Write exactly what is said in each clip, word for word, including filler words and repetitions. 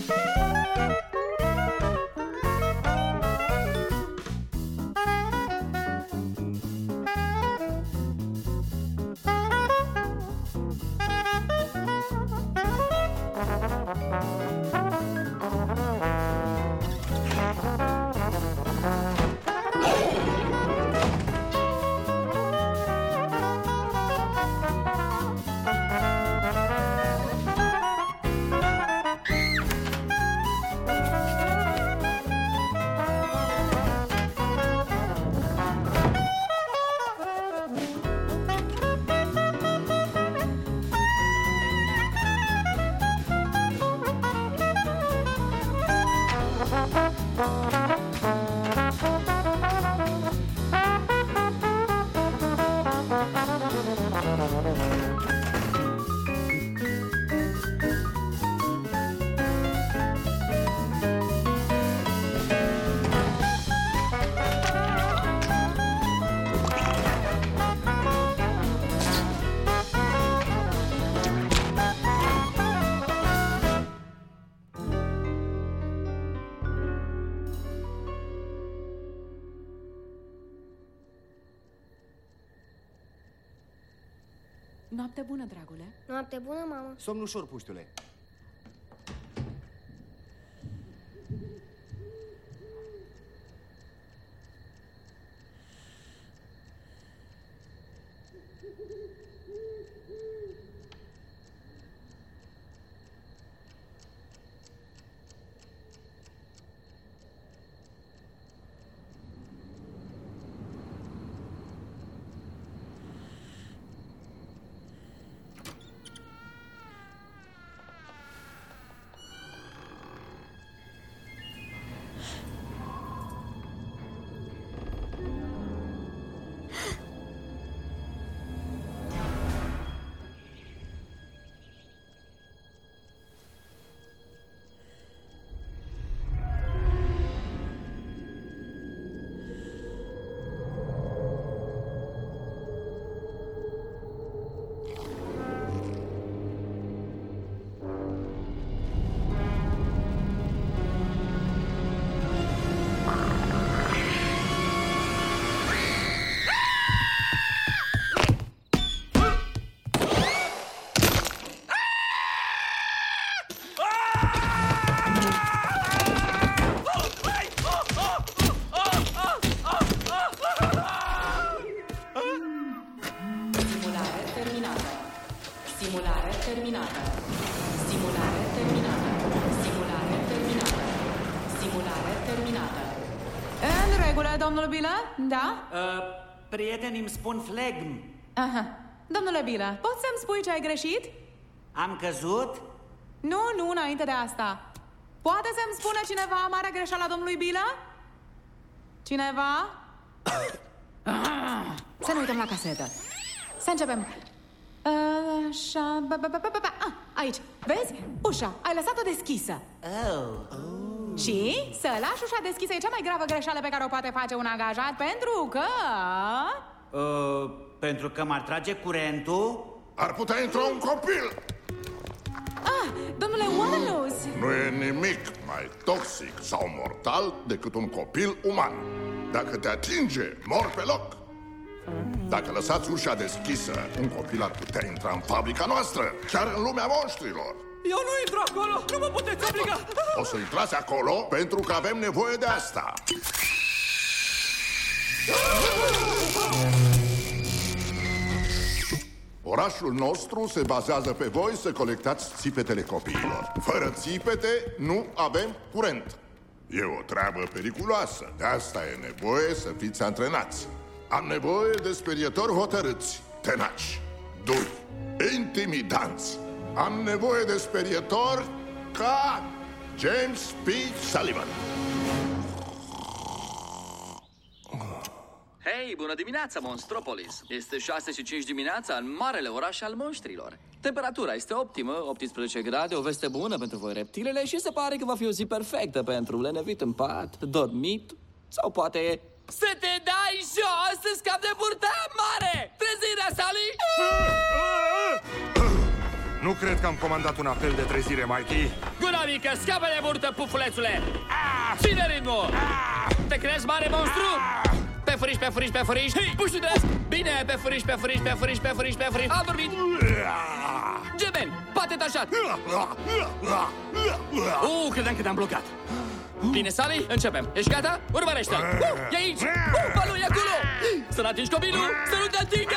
Noapte bună, dragule. Noapte bună, mamă. Somn ușor, puștule. Domnul Bilă? Da? Uh, prietenii îmi spun flegm. Aha. Domnule Bilă, poți să-mi spui ce ai greșit? Am căzut? Nu, nu, înainte de asta. Poate să-mi spună cineva marea greșeală a domnului Bilă? Cineva? Să ne uităm la casetă. Să începem. Așa... Ah, aici. Vezi? Ușa. Ai lăsat-o deschisă. Oh. Și să lași ușa deschisă e cea mai gravă greșeală pe care o poate face un angajat, pentru că... Uh, pentru că m-ar trage curentul? Ar putea intra un copil! Ah, domnule Waterloos! Nu e nimic mai toxic sau mortal decât un copil uman. Dacă te atinge, mor pe loc. Dacă lăsați ușa deschisă, un copil ar putea intra în fabrica noastră, chiar în lumea monștrilor. Eu nu intru acolo! Nu mă puteți obliga! O să intrați acolo pentru că avem nevoie de asta. Orașul nostru se bazează pe voi să colectați țipetele copiilor. Fără țipete nu avem curent. E o treabă periculoasă. De asta e nevoie să fiți antrenați. Am nevoie de sperietori hotărâți, tenaci, duri, intimidanți. Am nevoie de sperietori ca James P. Sullivan. Hei, bună dimineața, Monstropolis! Este șase și cinci dimineața în marele oraș al monștrilor. Temperatura este optimă, optsprezece grade, o veste bună pentru voi reptilele și se pare că va fi o zi perfectă pentru lenevit în pat, dormit sau poate... Să te dai jos, să scapi de burta mare! Trezirea, Sally! Nu cred că am comandat un apel de trezire, Mikey. Gura mică, scapă de burtă, pufulețule! Ține ritmul! Te crezi mare monstru? Pe furiș, pe furiș, pe furiș! Puști drept! Bine, pe furiș, pe furiș, pe furiș, pe furiș, pe furiș! Am dormit! Gemeni, bate tașat! Uh, credeam că te-am blocat! Bine, Sally, începem! Ești gata? Urmărește-l! Uh, e aici! Uh, balul e acolo! Să nu atingi copilul! Să nu te atingă!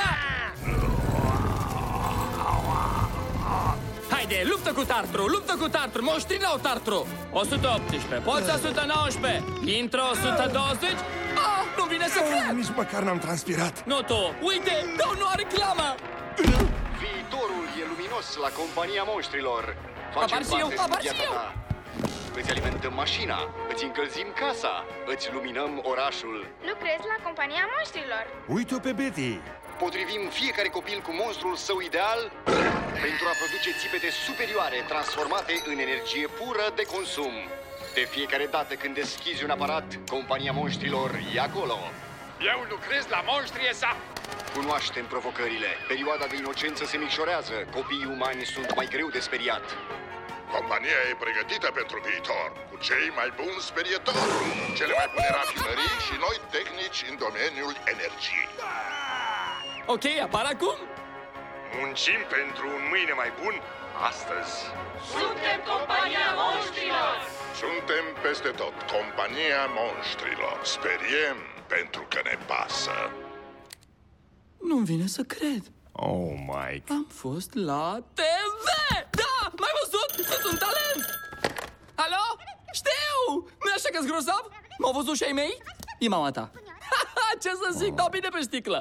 Haide, luptă cu Tartru, luptă cu Tartru, monștrii n-au Tartru! o sută optsprezece, poți o sută nouăsprezece, intro o sută douăzeci... Ah, nu vine să cred! Nici măcar n-am transpirat. Nu tu, uite, dau noua reclamă! Viitorul e luminos la compania monștrilor. Facem Apar și eu, parte din apar și viața eu. ta. Îți alimentăm mașina, îți încălzim casa, îți luminăm orașul. Lucrez la compania monștrilor. Uite-o pe Betty. Potrivim fiecare copil cu monstrul său ideal pentru a produce țipete superioare transformate în energie pură de consum. De fiecare dată când deschizi un aparat, compania monștrilor e acolo. Eu lucrez la Monștrie S A P. Cunoaștem provocările. Perioada de inocență se micșorează. Copiii umani sunt mai greu de speriat. Compania e pregătită pentru viitor, cu cei mai buni sperietori, cele mai bune rafinării și noi tehnici în domeniul energiei. Ok, apar acum? Muncim pentru un mâine mai bun astăzi. Suntem compania monștrilor! Suntem peste tot, compania monștrilor. Speriem pentru că ne pasă. Nu-mi vine să cred. Oh, Mike. Am fost la T V! Da! M-ai văzut? Sunt un talent! Alo? Știu! Nu-i așa că-s grozav? M-au văzut și ai mei? E mama ta. Ce să zic? Dau bine pe sticlă!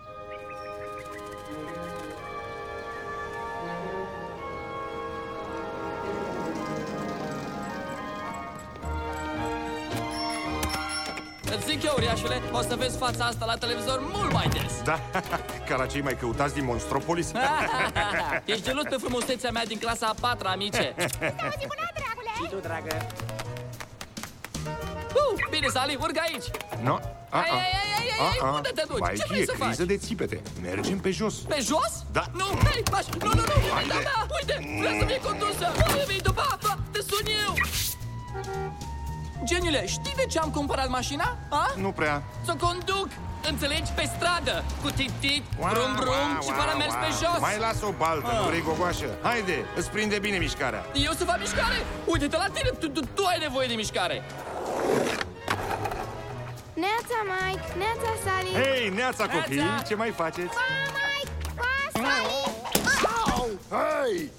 Îți zic eu, uriașule, o să vezi fața asta la televizor mult mai des. Da, ca la cei mai căutați din Monstropolis. Ești gelos pe frumusețea mea din clasa a patra, amice. Zi bună, dragule! Și tu, dragă? Uh, bine, Sally, urcă aici. No. Ai, ai, ai, ai, ai, unde te duci? Ce vrei e să criză faci? de țipete. Mergem pe jos. Pe jos? Da. Nu, hei, pași, nu, nu, nu, Haide. da, da, uite, vreau să fie condusă. Uite, vii tu, pa, pa, te sun eu. Geniule, știi de ce am cumpărat mașina? A? Nu prea. Să o conduc, înțelegi, pe stradă. Cu tit-tit, brum, brum și fără mers pe jos. Mai las o baltă, Ah. nu vrei gogoașă. Haide, îți prinde bine mișcarea. Eu să fac mișcare? Uite-te la tine, tu, tu, tu ai nevoie de mișcare. Neața, Mike! Neața, Sally! Hei, neața copii, Neața. ce mai faceți? Pa, Mike! Pa, Sally! Hai!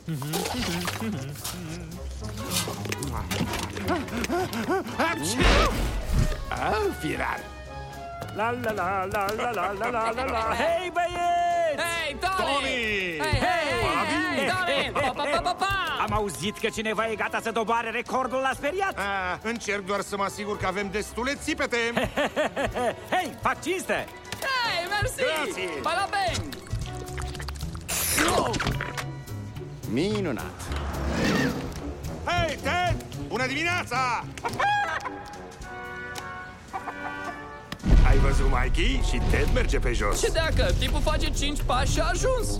Ah, firar. La la la la la la la la la la. Hei, băieți! Hei, Tommy! Tommy! Hei, hei, hei, Tommy! Pa, pa, pa, pa, pa! Am auzit că cineva e gata să doboare recordul la speriat. A, încerc doar să mă asigur că avem destule țipete. Hei, fac cinste! Hei, mersi! Grazie. Pa la bang! Minunat! Hei, Ted! Bună dimineața! Ai văzut, Mikey? Și Ted merge pe jos. Ce dacă? Tipul face cinci pași și a ajuns.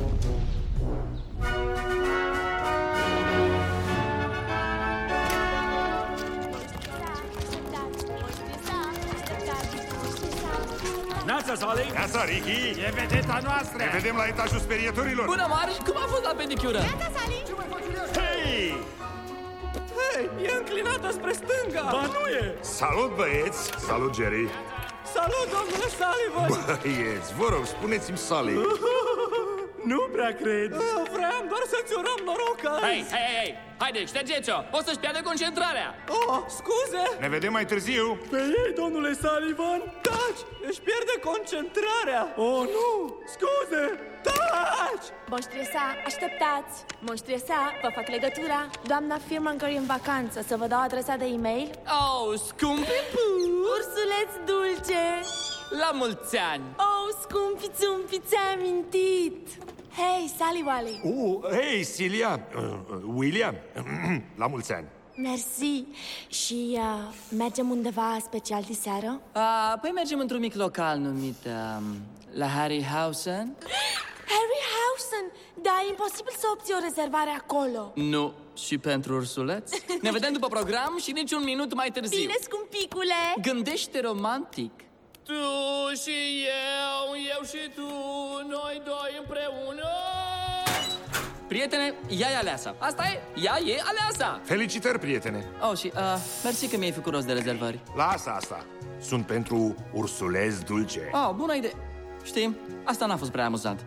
Neața, Sally! Neața, Ricky! E vedeta noastră! Ne vedem la etajul sperietorilor. Bună, Marș! Cum a fost la pedicură? Neața, Sally! Hei! Hei, e înclinată spre stânga! Ba nu e! Salut, băieți! Salut, Jerry! Salut, domnule Sullivan! Băieți, vă rog, spuneți-mi Sally. Nu prea cred! Vreau doar să-ți urăm noroc azi! Hei, hei, hei! Haide, ștergeți-o! O să-și pierde concentrarea! Oh, scuze! Ne vedem mai târziu. Pe ei, domnule Sullivan! Taci! Își pierde concentrarea! Oh, nu! Scuze! Taci! Monștrie S A, așteptați! Monștrie S A, vă fac legătura. Doamna Firmanger e în vacanță, să vă dau adresa de e-mail? Oh, scumpi pur! Ursuleț dulce! La mulți ani! Oh, scumpi țumpi, ți-ai amintit! Hei, Sally Wally! Uh, hei, Silia! Uh, uh, William! La mulți ani! Mersi! Și uh, mergem undeva special de seară? A, păi mergem într-un mic local numit um, la Harryhausen. Harryhausen! Dawson, dar e imposibil să obții o rezervare acolo. Nu, și pentru ursuleț. Ne vedem după program și niciun minut mai târziu. Bine, scumpicule! Gândește romantic. Tu și eu, eu și tu, noi doi împreună. Prietene, ea e aleasa. Asta e, ea e aleasa. Felicitări, prietene. Oh, și uh, mersi că mi-ai făcut rost de rezervări. Lasă asta. Sunt pentru ursuleț dulce. Oh, bună idee. Știi, asta n-a fost prea amuzant.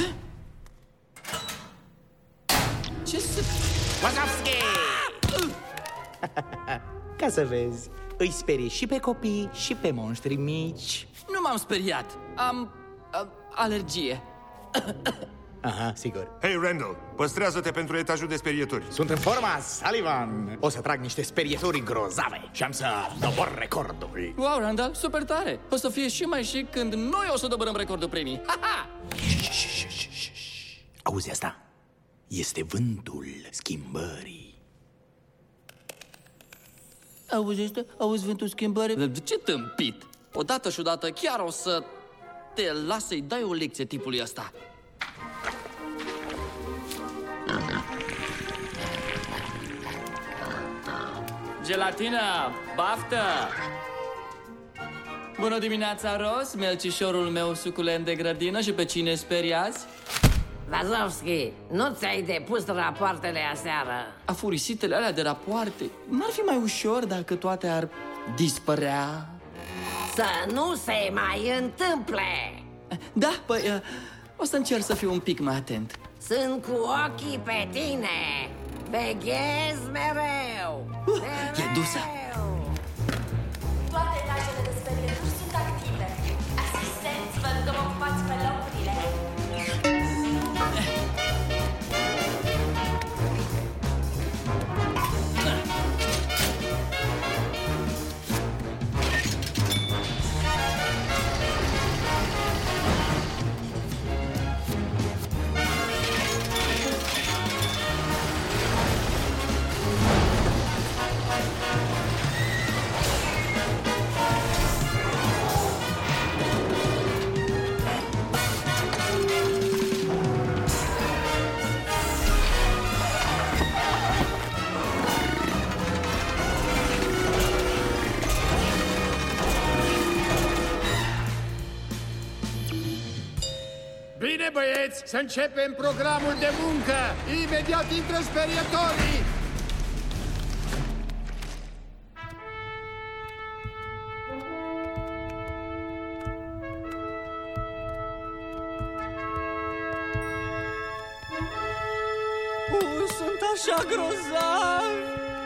Ce să... Wazowski! Ca să vezi, îi sperie și pe copii și pe monștri mici. Nu m-am speriat. Am... Uh, alergie. Aha, sigur. Hei, Randall, păstrează-te pentru etajul de sperieturi. Sunt în forma, Sullivan. O să trag niște sperieturi grozave și am să dobor recordul. Wow, Randall, super tare. O să fie și mai chic când noi o să dobărăm recordul primii. Ha-ha! Auzi asta? Este vântul schimbării. Auzi asta? Auzi vântul schimbării? Ce tâmpit! Odată și odată chiar o să te las să-i dai o lecție tipului ăsta. Gelatina, baftă! Bună dimineața, Ros, melcișorul meu suculent de grădină. Și pe cine speri azi? Wazowski, nu ți-ai depus rapoartele aseară? Afurisitele alea de rapoarte. N-ar fi mai ușor dacă toate ar dispărea? Să nu se mai întâmple! Da, păi, o să încerc să fiu un pic mai atent. Sunt cu ochii pe tine! Veghez mereu! Uh, e dusă! Toate etajele de sperieturi sunt active. Asistenți, vă rugăm ocupați pe locurile. Bine, băieți, să începem programul de muncă! Imediat intră sperietorii! Uh, sunt așa grozavi!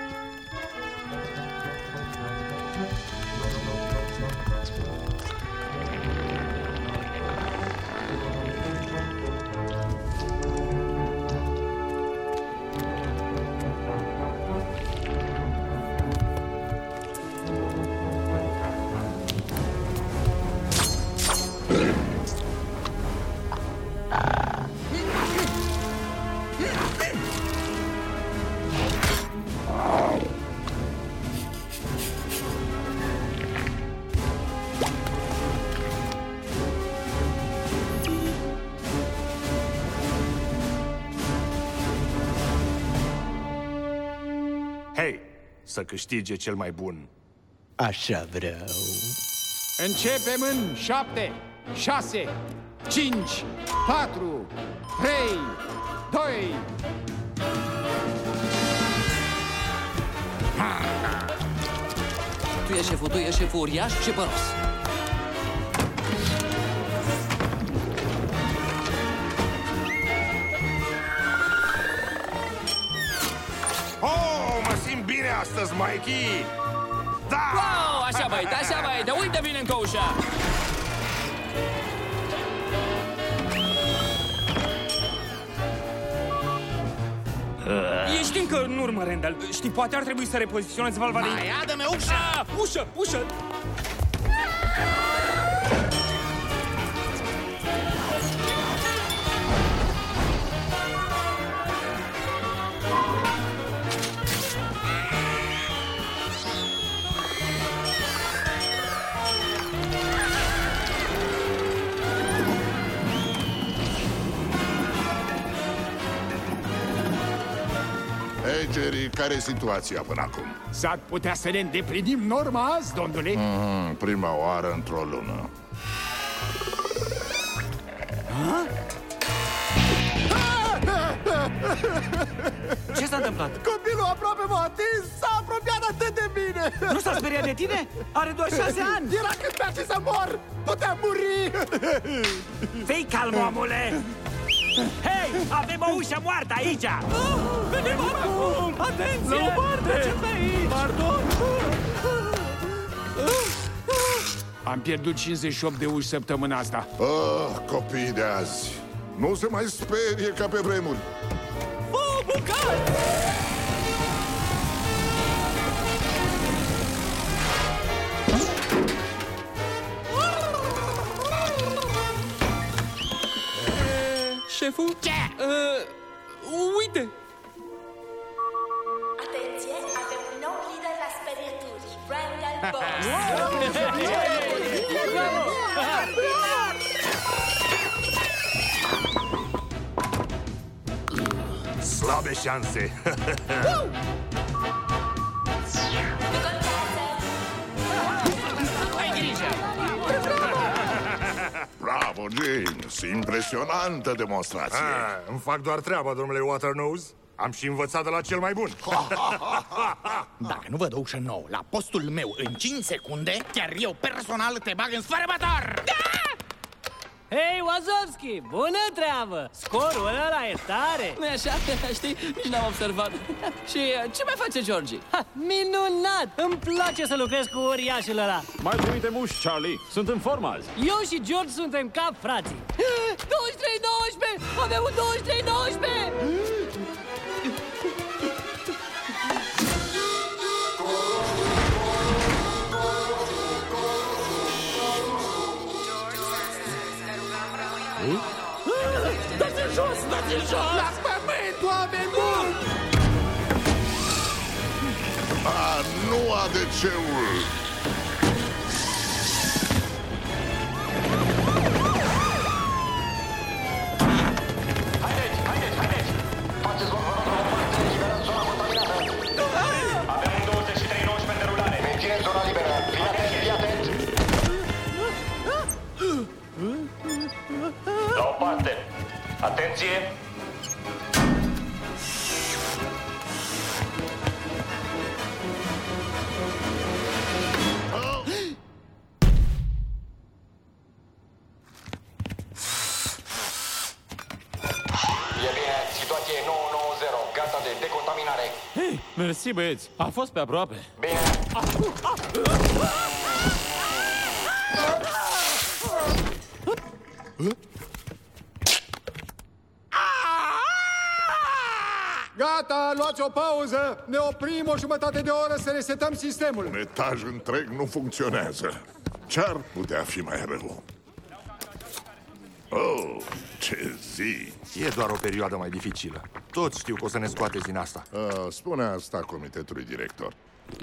Hei, să câștige cel mai bun. Așa vreau. Începem în șapte, șase, cinci, patru, trei, doi... Tu ești șeful, tu ești șeful uriaș și păros. Oh, mă simt bine astăzi, Mikey! Da! Wow, așa băiete, așa băiete, uite bine încă ușa! Ești încă în urmă, Randall. Știi, poate ar trebui să repoziționezi valva de... Mai adă-me ușa! Ah, ușă, ușă! Ce, Jerry, care e situația până acum? S-ar putea să ne îndeplinim norma azi, domnule? Mm, prima oară într-o lună. Ce s-a întâmplat? Copilul aproape m-a atins, s-a apropiat atât de bine. Nu s-a speriat de tine? Are doar șase ani. Era când place să mor, putea muri. Fii calm, omule! Hei, avem o ușă moartă aici! Venim acum! Atenție! La o parte! Trecem pe aici! Pardon! Am pierdut cincizeci și opt de uși săptămâna asta. Oh, copiii de azi nu se mai sperie ca pe vremuri. Vă bucați! Șeful? Ce? Uh, uite! Atenție, avem un nou lider la sperieturi, Randall Boss. Slabe șanse. Bravo, James! Impresionantă demonstrație! Ah, îmi fac doar treaba, domnule Waternose. Am și învățat de la cel mai bun. Dacă nu văd o ușă nouă la postul meu în cinci secunde, chiar eu personal te bag în sfărămător! Hei, Wazowski, bună treabă! Scorul ăla e tare! Nu-i așa? Știi? Nici n-am observat. Și uh, ce mai face Georgie? Ha, minunat! Îmi place să lucrez cu uriașul ăla. Mai trimite muși, Charlie. Sunt în formă azi. Eu și George suntem cap frații. douăzeci și trei nouăsprezece! Avem un douăzeci și trei nouăsprezece! Dați-l jos, dați-l jos! La pământ, oameni buni! A, nu A D C-ul! Haideți, haideți, haideți! Faceți loc, vă rog, la o parte, liberați zona contaminată! Avem un douăzeci și trei nouăsprezece în derulare! Mențineți zona liberă! Fii atent, fii atent! La o parte! Atenție! E bine, situație nouă nouă zero, gata de decontaminare. Hei, mersi, băieți. A fost pe aproape. Bine. Gata, luați o pauză! Ne oprim o jumătate de oră să resetăm sistemul. Un etaj întreg nu funcționează. Ce-ar putea fi mai rău? Oh, ce zi! E doar o perioadă mai dificilă. Toți știu că o să ne scoateți din asta. Uh, spune asta comitetului director.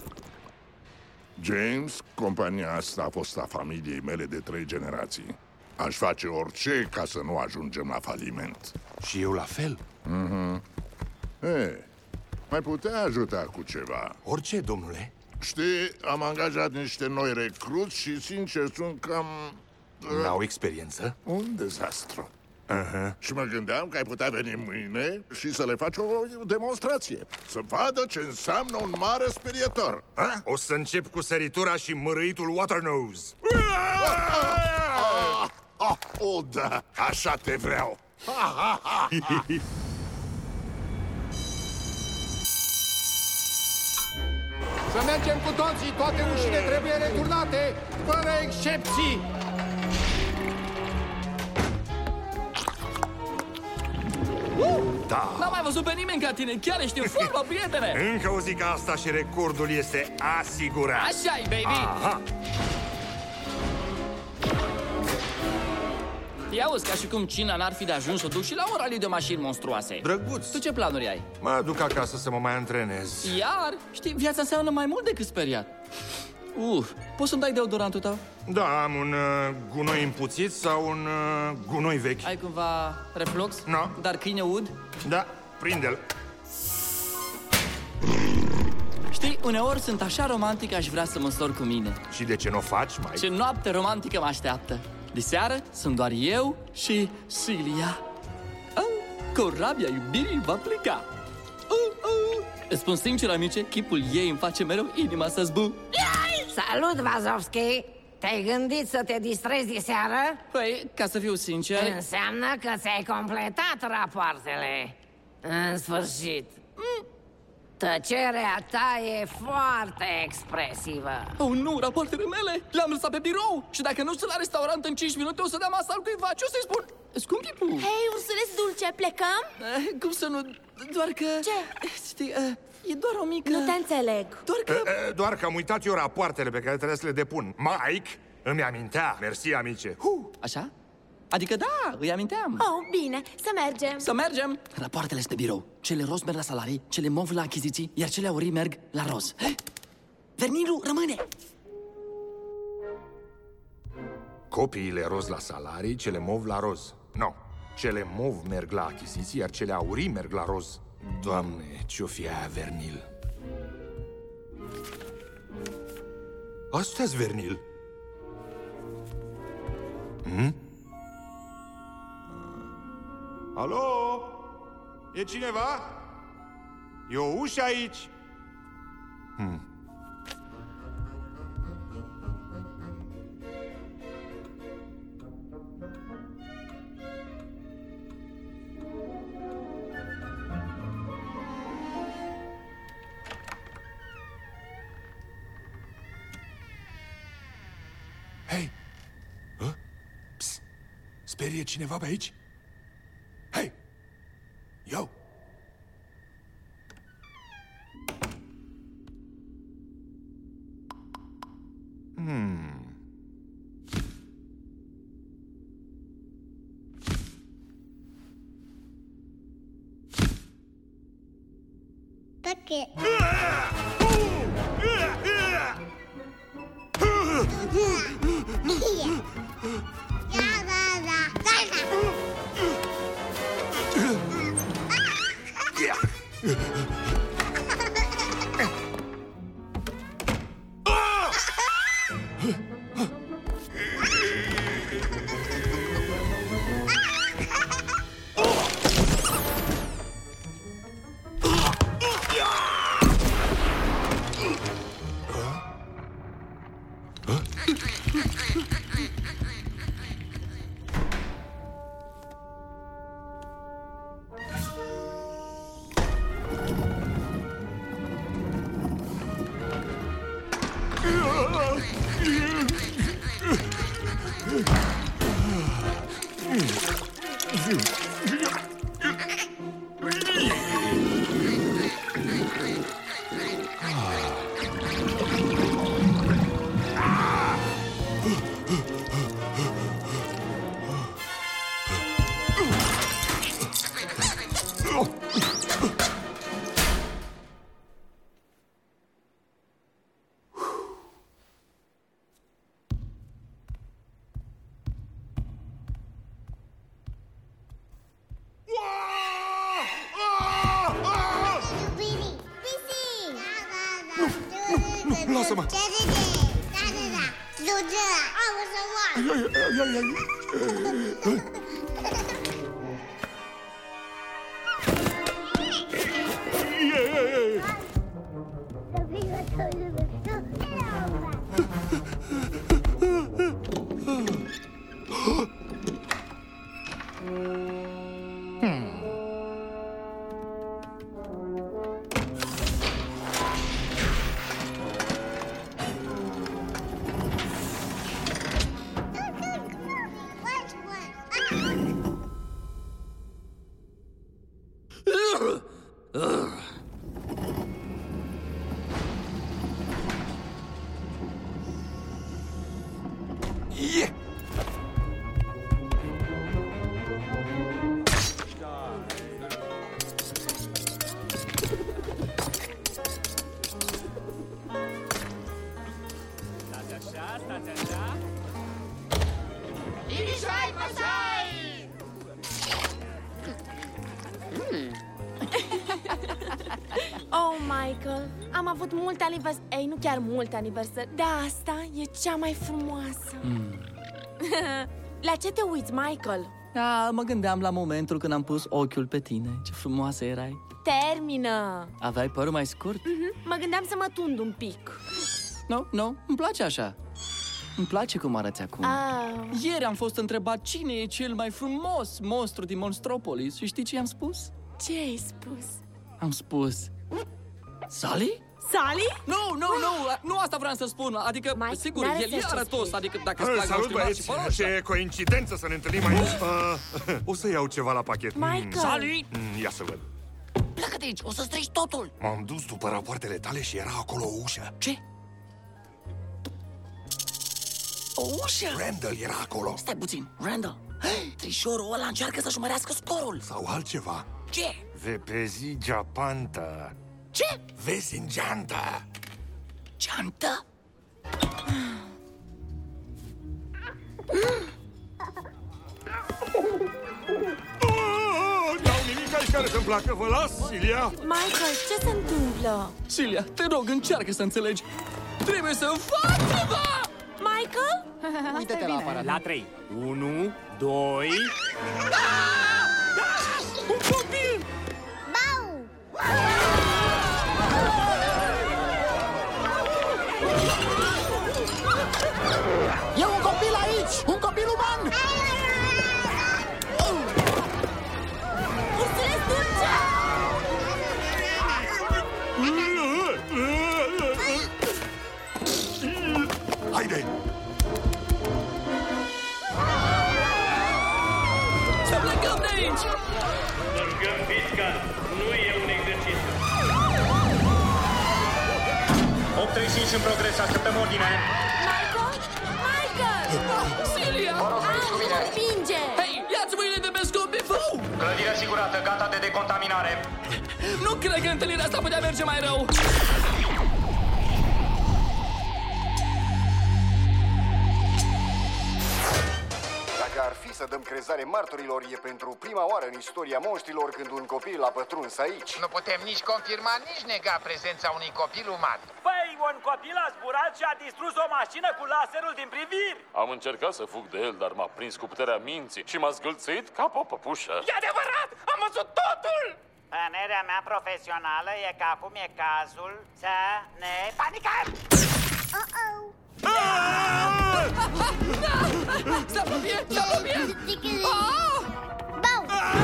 James, compania asta a fost a familiei mele de trei generații. Aș face orice ca să nu ajungem la faliment. Și eu la fel? Mhm. Ei, mai putea ajuta cu ceva. Orice, domnule. Știi, am angajat niște noi recruți și, sincer, sunt cam... N-au experiență? Un dezastru. Uh-huh. Și mă gândeam că ai putea veni mâine și să le faci o demonstrație. Să vadă ce înseamnă un mare sperietor. Ha? O să încep cu săritura și mărâitul Waternose. Ah, ah, oh, da, așa te vreau. Să mergem cu toții, toate ușile trebuie returnate, fără excepții. Da. N-am mai văzut pe nimeni ca tine, chiar ești în formă, prietene! Încă o zi ca asta și recordul este asigurat. Așa-i, baby! Aha. Ia auzi, ca și cum Cina n-ar fi de ajuns să o duc și la un raliu de mașini monstruoase. Drăguț. Tu ce planuri ai? Mă duc acasă să mă mai antrenez. Iar? Știi, viața înseamnă mai mult decât speriat. Uf, poți să-mi dai deodorantul tău? Da, am un uh, gunoi împuțit sau un uh, gunoi vechi. Ai cumva reflux? No. Dar câine ud? Da, prinde-l. Știi, uneori sunt așa romantic, aș vrea să mă însor cu mine. Și de ce nu o faci, mai? Ce noapte romantică mă așteaptă. De seară sunt doar eu și Celia. Oh, corabia iubirii va pleca. Oh, oh. Îți spun sincer, amice, chipul ei îmi face mereu inima să zbu. Salut, Vazovski! Te-ai gândit să te distrezi de seară? Păi, ca să fiu sincer... Înseamnă că ți-ai completat rapoartele. În sfârșit. Tăcerea ta e foarte expresivă. Oh, nu, rapoartele mele! Le-am lăsat pe birou! Și dacă nu sunt la restaurant în cinci minute, o să dea masa al cuiva. Ce o să-i spun? Scumpipu! Hei, ursuleț dulce, plecăm? Eh, cum să nu... Doar că... Ce? Știi, eh, e doar o mică... Nu te înțeleg. Doar că... E, e, doar că am uitat eu rapoartele pe care trebuie să le depun. Mike îmi amintea. Mersi, amice. Huh. Așa? Adică da, îi aminteam. Oh, bine, să mergem. Să mergem. Rapoartele sunt pe birou. Cele roz merg la salarii, cele mov la achiziții, iar cele aurii merg la roz. Vernilul rămâne. Copiile roz la salarii, cele mov la roz. Nu, no. Cele mov merg la achiziții, iar cele aurii merg la roz. Doamne, ce-o fi aia, Vernil? Astea-s Vernil. Hmm? Alo? E cineva? E o ușă aici? Hmm. Hei! Hă? Psst! Sperie cineva pe aici? Hei! Eu! Hmm. Perché? Lasă-mă! Michael, am avut multe aniversări. Ei, nu chiar multe aniversări, dar asta e cea mai frumoasă. mm. La ce te uiți, Michael? Da, mă gândeam la momentul când am pus ochiul pe tine. Ce frumoasă erai. Termină. Aveai părul mai scurt? mm-hmm. Mă gândeam să mă tund un pic. Nu, no, nu, no, îmi place așa. Îmi place cum arăți acum. ah. Ieri am fost întrebat cine e cel mai frumos monstru din Monstropolis. Și știi ce i-am spus? Ce ai spus? Am spus Sally? Sally? Nu, nu, nu, nu asta vreau să spun. Adică, Mike, sigur, el e arătos. Adică dacă îți plac salut, băieți! Ce coincidență să ne întâlnim aici. uh, O să iau ceva la pachet. Michael! Sally? Mm, ia să văd. Pleacă de aici, o să strici totul. M-am dus după rapoartele tale și era acolo o ușă. Ce? O ușă? Randall era acolo. Stai puțin, Randall. Trișorul ăla încearcă să-și mărească scorul. Sau altceva. Ce? Vepezi geapanta. Ce? Vezi în geanta. Geantă? N-au nimic aici care să-mi placă, vă las, Silia. Michael, ce se întâmplă? Silia, te rog, încearcă să înțelegi. Trebuie să fac ceva! Michael? Uită-te la aparat. La trei. Unu, doi... Un copil! Bau! E un copil aici! Un copil uman! Ursuleț dulce! Haide! Să plecăm de aici! Urgăm pisca, nu e un exercițiu. opt treizeci și cinci în progres, așteptăm ordine. Michael? Michael! Silia! Vă rog, veniți cu mine. Împinge! Hei, ia-ți mâine de pe scobifu! Clădire asigurată, gata de decontaminare. Nu cred că întâlnirea asta putea merge mai rău! Dacă ar fi să dăm crezare martorilor, e pentru prima oară în istoria monștrilor când un copil a pătruns aici. Nu putem nici confirma, nici nega prezența unui copil uman. Păi, un copil a zburat și a distrus o mașină cu laserul din priviri. Am încercat să fug de el, dar m-a prins cu puterea minții și m-a zgâlțit ca pe o păpușă. E adevărat! Am văzut totul! Părerea mea profesională e că acum e cazul să ne panicăm! Uh-oh! Se apropie! Se apropie! Bau!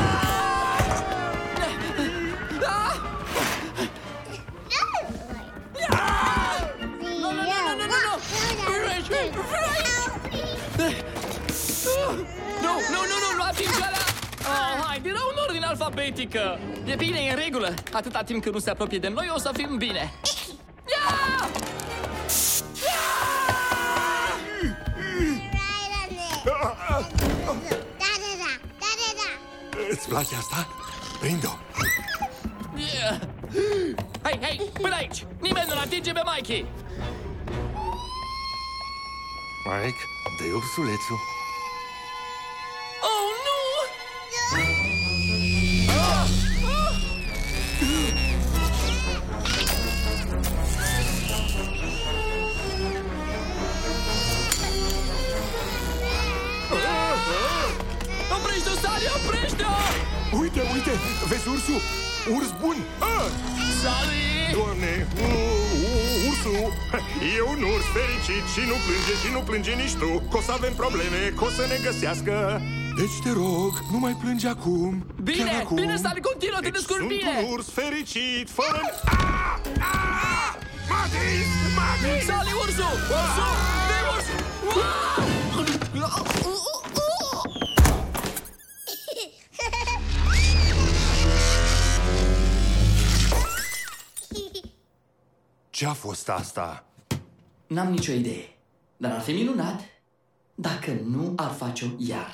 Nu, nu, nu, nu, nu, nu! Nu, nu, nu, nu, nu atinge ăla! Oh, hai, era în ordine alfabetică! E bine, e în regulă! Atâta timp când nu se apropie de noi, o să fim bine! Ia! Îți place asta? Prinde-o! Yeah. Hei, hei, până aici! Nimeni nu-l atinge pe Mikey! Mike, dă-i ursulețul. Oh, nu! Oprește-o, Sally, oprește-o! Uite, uite, vezi ursul? Urs bun! Ah! Sally! Doamne, u, u, ursul! E un urs fericit și nu plânge și nu plânge nici tu. Că o să avem probleme, că o să ne găsească. Deci te rog, nu mai plângi acum. Bine, acum. bine, Sally, continuă, te deci descurci sunt bine! un urs fericit, fără... Ah! Ah! M-a prins! M-a prins! Sally, ursul! Ursul! De ursul! Ce-a fost asta? N-am nicio idee, dar ar fi minunat dacă nu ar face-o iar.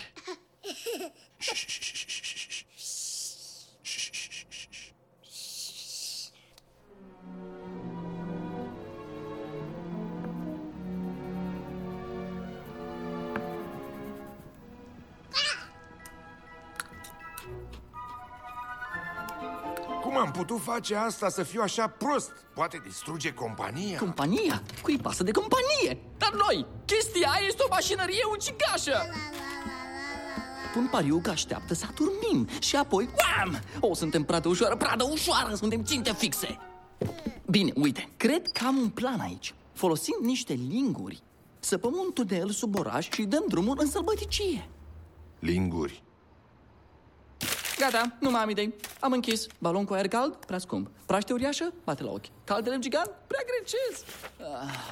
Cum am putut face asta să fiu așa prost? Poate distruge compania. Compania? Cui pasă de companie? Dar noi, chestia aia este o mașinărie ucigașă. Pun pariu că așteaptă să adormim și apoi, bam! O, suntem pradă ușoară, pradă ușoară, suntem ținte fixe. Bine, uite, cred că am un plan aici. Folosim niște linguri, săpăm un tunel sub oraș și dăm drumul în sălbăticie. Linguri. Gata, nu mai am idei. Am închis. Balon cu aer cald? Prea scump. Praște uriașă? Bate la ochi. Cal de lemn gigant? Prea greces. Ah.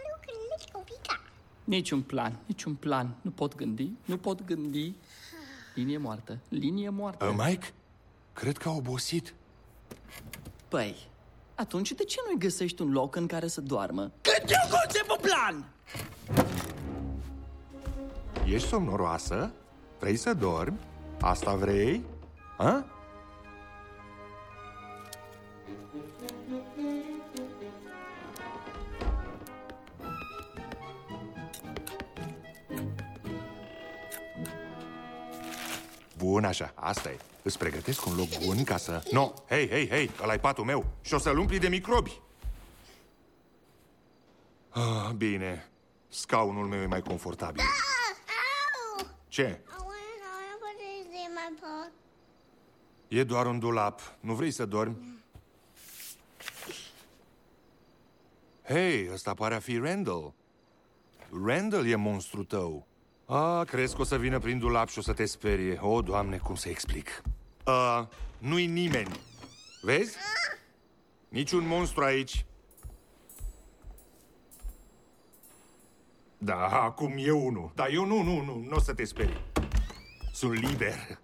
Niciun plan, niciun plan. Nu pot gândi, nu pot gândi. Linie moartă, linie moartă. Uh, Mike, cred că a obosit. Păi, atunci de ce nu-i găsești un loc în care să doarmă? Că eu concep un plan! Ești somnoroasă? Vrei să dormi? Asta vrei? Ha? Bun, așa, asta e. Îți pregătesc un loc bun ca să... No, hei, hei, hei, ăla-i patul meu și o să-l umpli de microbi. Ah, bine, scaunul meu e mai confortabil. Ce? E doar un dulap. Nu vrei să dormi? Hei, ăsta pare a fi Randall. Randall e monstru tău. Ah, crezi că o să vină prin dulap și o să te sperie. O, Doamne, cum să explic? Uh, nu-i nimeni. Vezi? Niciun monstru aici. Da, acum e unul. Dar eu nu, nu, nu, nu o să te sperii. Sunt liber.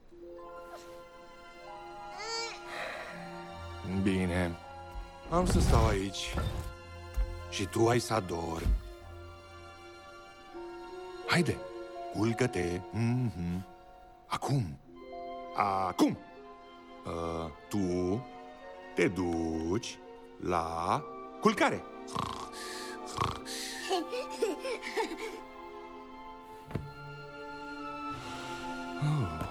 Bine. Am să stau aici. Și tu ai să adormi. Haide, culcă-te. Mm-hmm. Acum. Acum. Uh, tu te duci la culcare. Oh.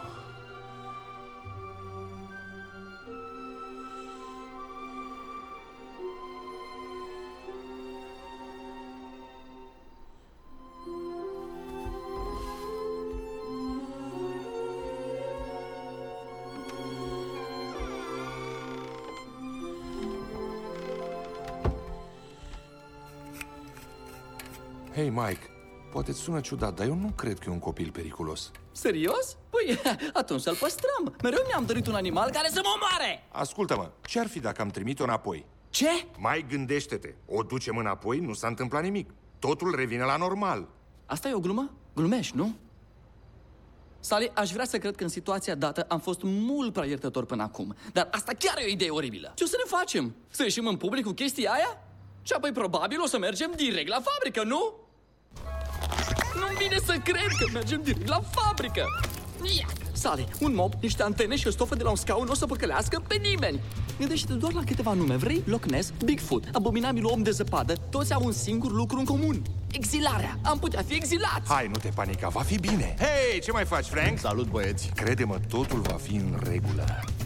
Hei, Mike, poate-ți sună ciudat, dar eu nu cred că e un copil periculos. Serios? Păi, atunci să-l păstrăm. Mereu mi-am dorit un animal care să mă omoare. Ascultă-mă, ce-ar fi dacă am trimit-o înapoi? Ce? Mai gândește-te, o ducem înapoi, nu s-a întâmplat nimic. Totul revine la normal. Asta e o glumă? Glumești, nu? Sally, aș vrea să cred că în situația dată am fost mult prea iertător până acum. Dar asta chiar e o idee oribilă. Ce o să ne facem? Să ieșim în public cu chestia aia? Și apoi probabil o să mergem direct la fabrică, nu? Nu-mi vine să cred că mergem direct la fabrică. Ia! Sally, un mop, niște antene și o stofă de la un scaun nu o să păcălească pe nimeni. Gândește-te doar la câteva nume. Vrei? Loch Ness, Bigfoot, abominabilul om de zăpadă. Toți au un singur lucru în comun. Exilarea. Am putea fi exilați. Hai, nu te panica, va fi bine. Hei, ce mai faci, Frank? Salut, băieți. Crede-mă, totul va fi în regulă.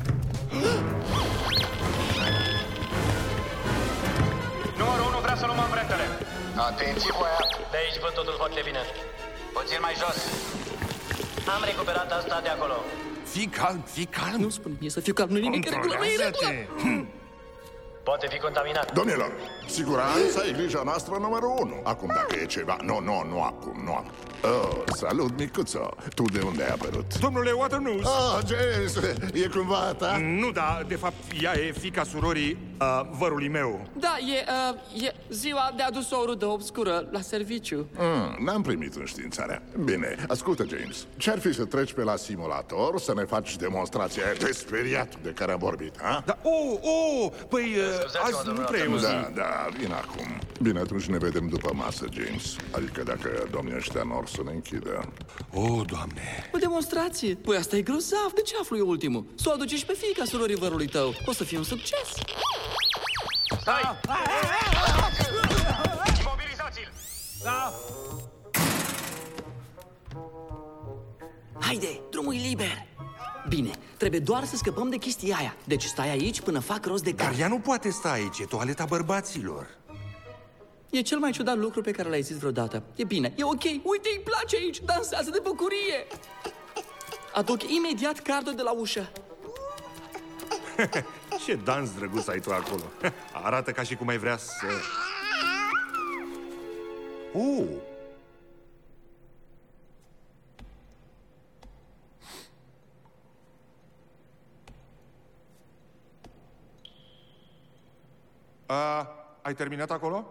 Numărul unu vrea să luăm amprentele. Atenție cu aia. De aici văd totul foarte bine. Puțin mai jos. Am recuperat asta de acolo. Fii calm, fii calm. Nu spune mie să fiu calm, nu nimic în regulă, nu e în regulă. Poate fi contaminat. Domnilor, siguranța e grija noastră numărul unu. Acum dacă e ceva... Nu, nu, nu acum, nu acum. Oh, salut, micuțo. Tu de unde ai apărut? Domnule Waternoose. Ah, James, e cumva a ta? Nu, da, de fapt, ea e fiica surorii uh, vărului meu. Da, e, uh, e ziua de adus o rudă obscură la serviciu. Mm, n-am primit înștiințarea. Bine, ascultă, James. Ce-ar fi să treci pe la simulator să ne faci demonstrația de speriat de care am vorbit, ha? Da, oh, oh, păi... Uh, azi nu prea e o zi. Da, da, vin acum. Bine, atunci ne vedem după masă, James. Adică dacă domnii ăștia nor să ne închidă. Oh, Doamne. O demonstrație? Păi asta e grozav. De ce aflu eu ultimul? Să o aduci și pe fiica surorii vărului tău. O să fie un succes. Hai! Imobilizați-l! Da! Haide, drumul e liber. Bine, Trebuie doar să scăpăm de chestia aia. Deci stai aici până fac rost de card. Dar ea nu poate sta aici, e toaleta bărbaților. E cel mai ciudat lucru pe care l-ai zis vreodată. E bine, e ok. Uite, îi place aici, dansează de bucurie. Aduc imediat cardul de la ușă. Ce dans drăguț ai tu acolo. Arată ca și cum ai vrea să... Uh. Uh, ai terminat acolo?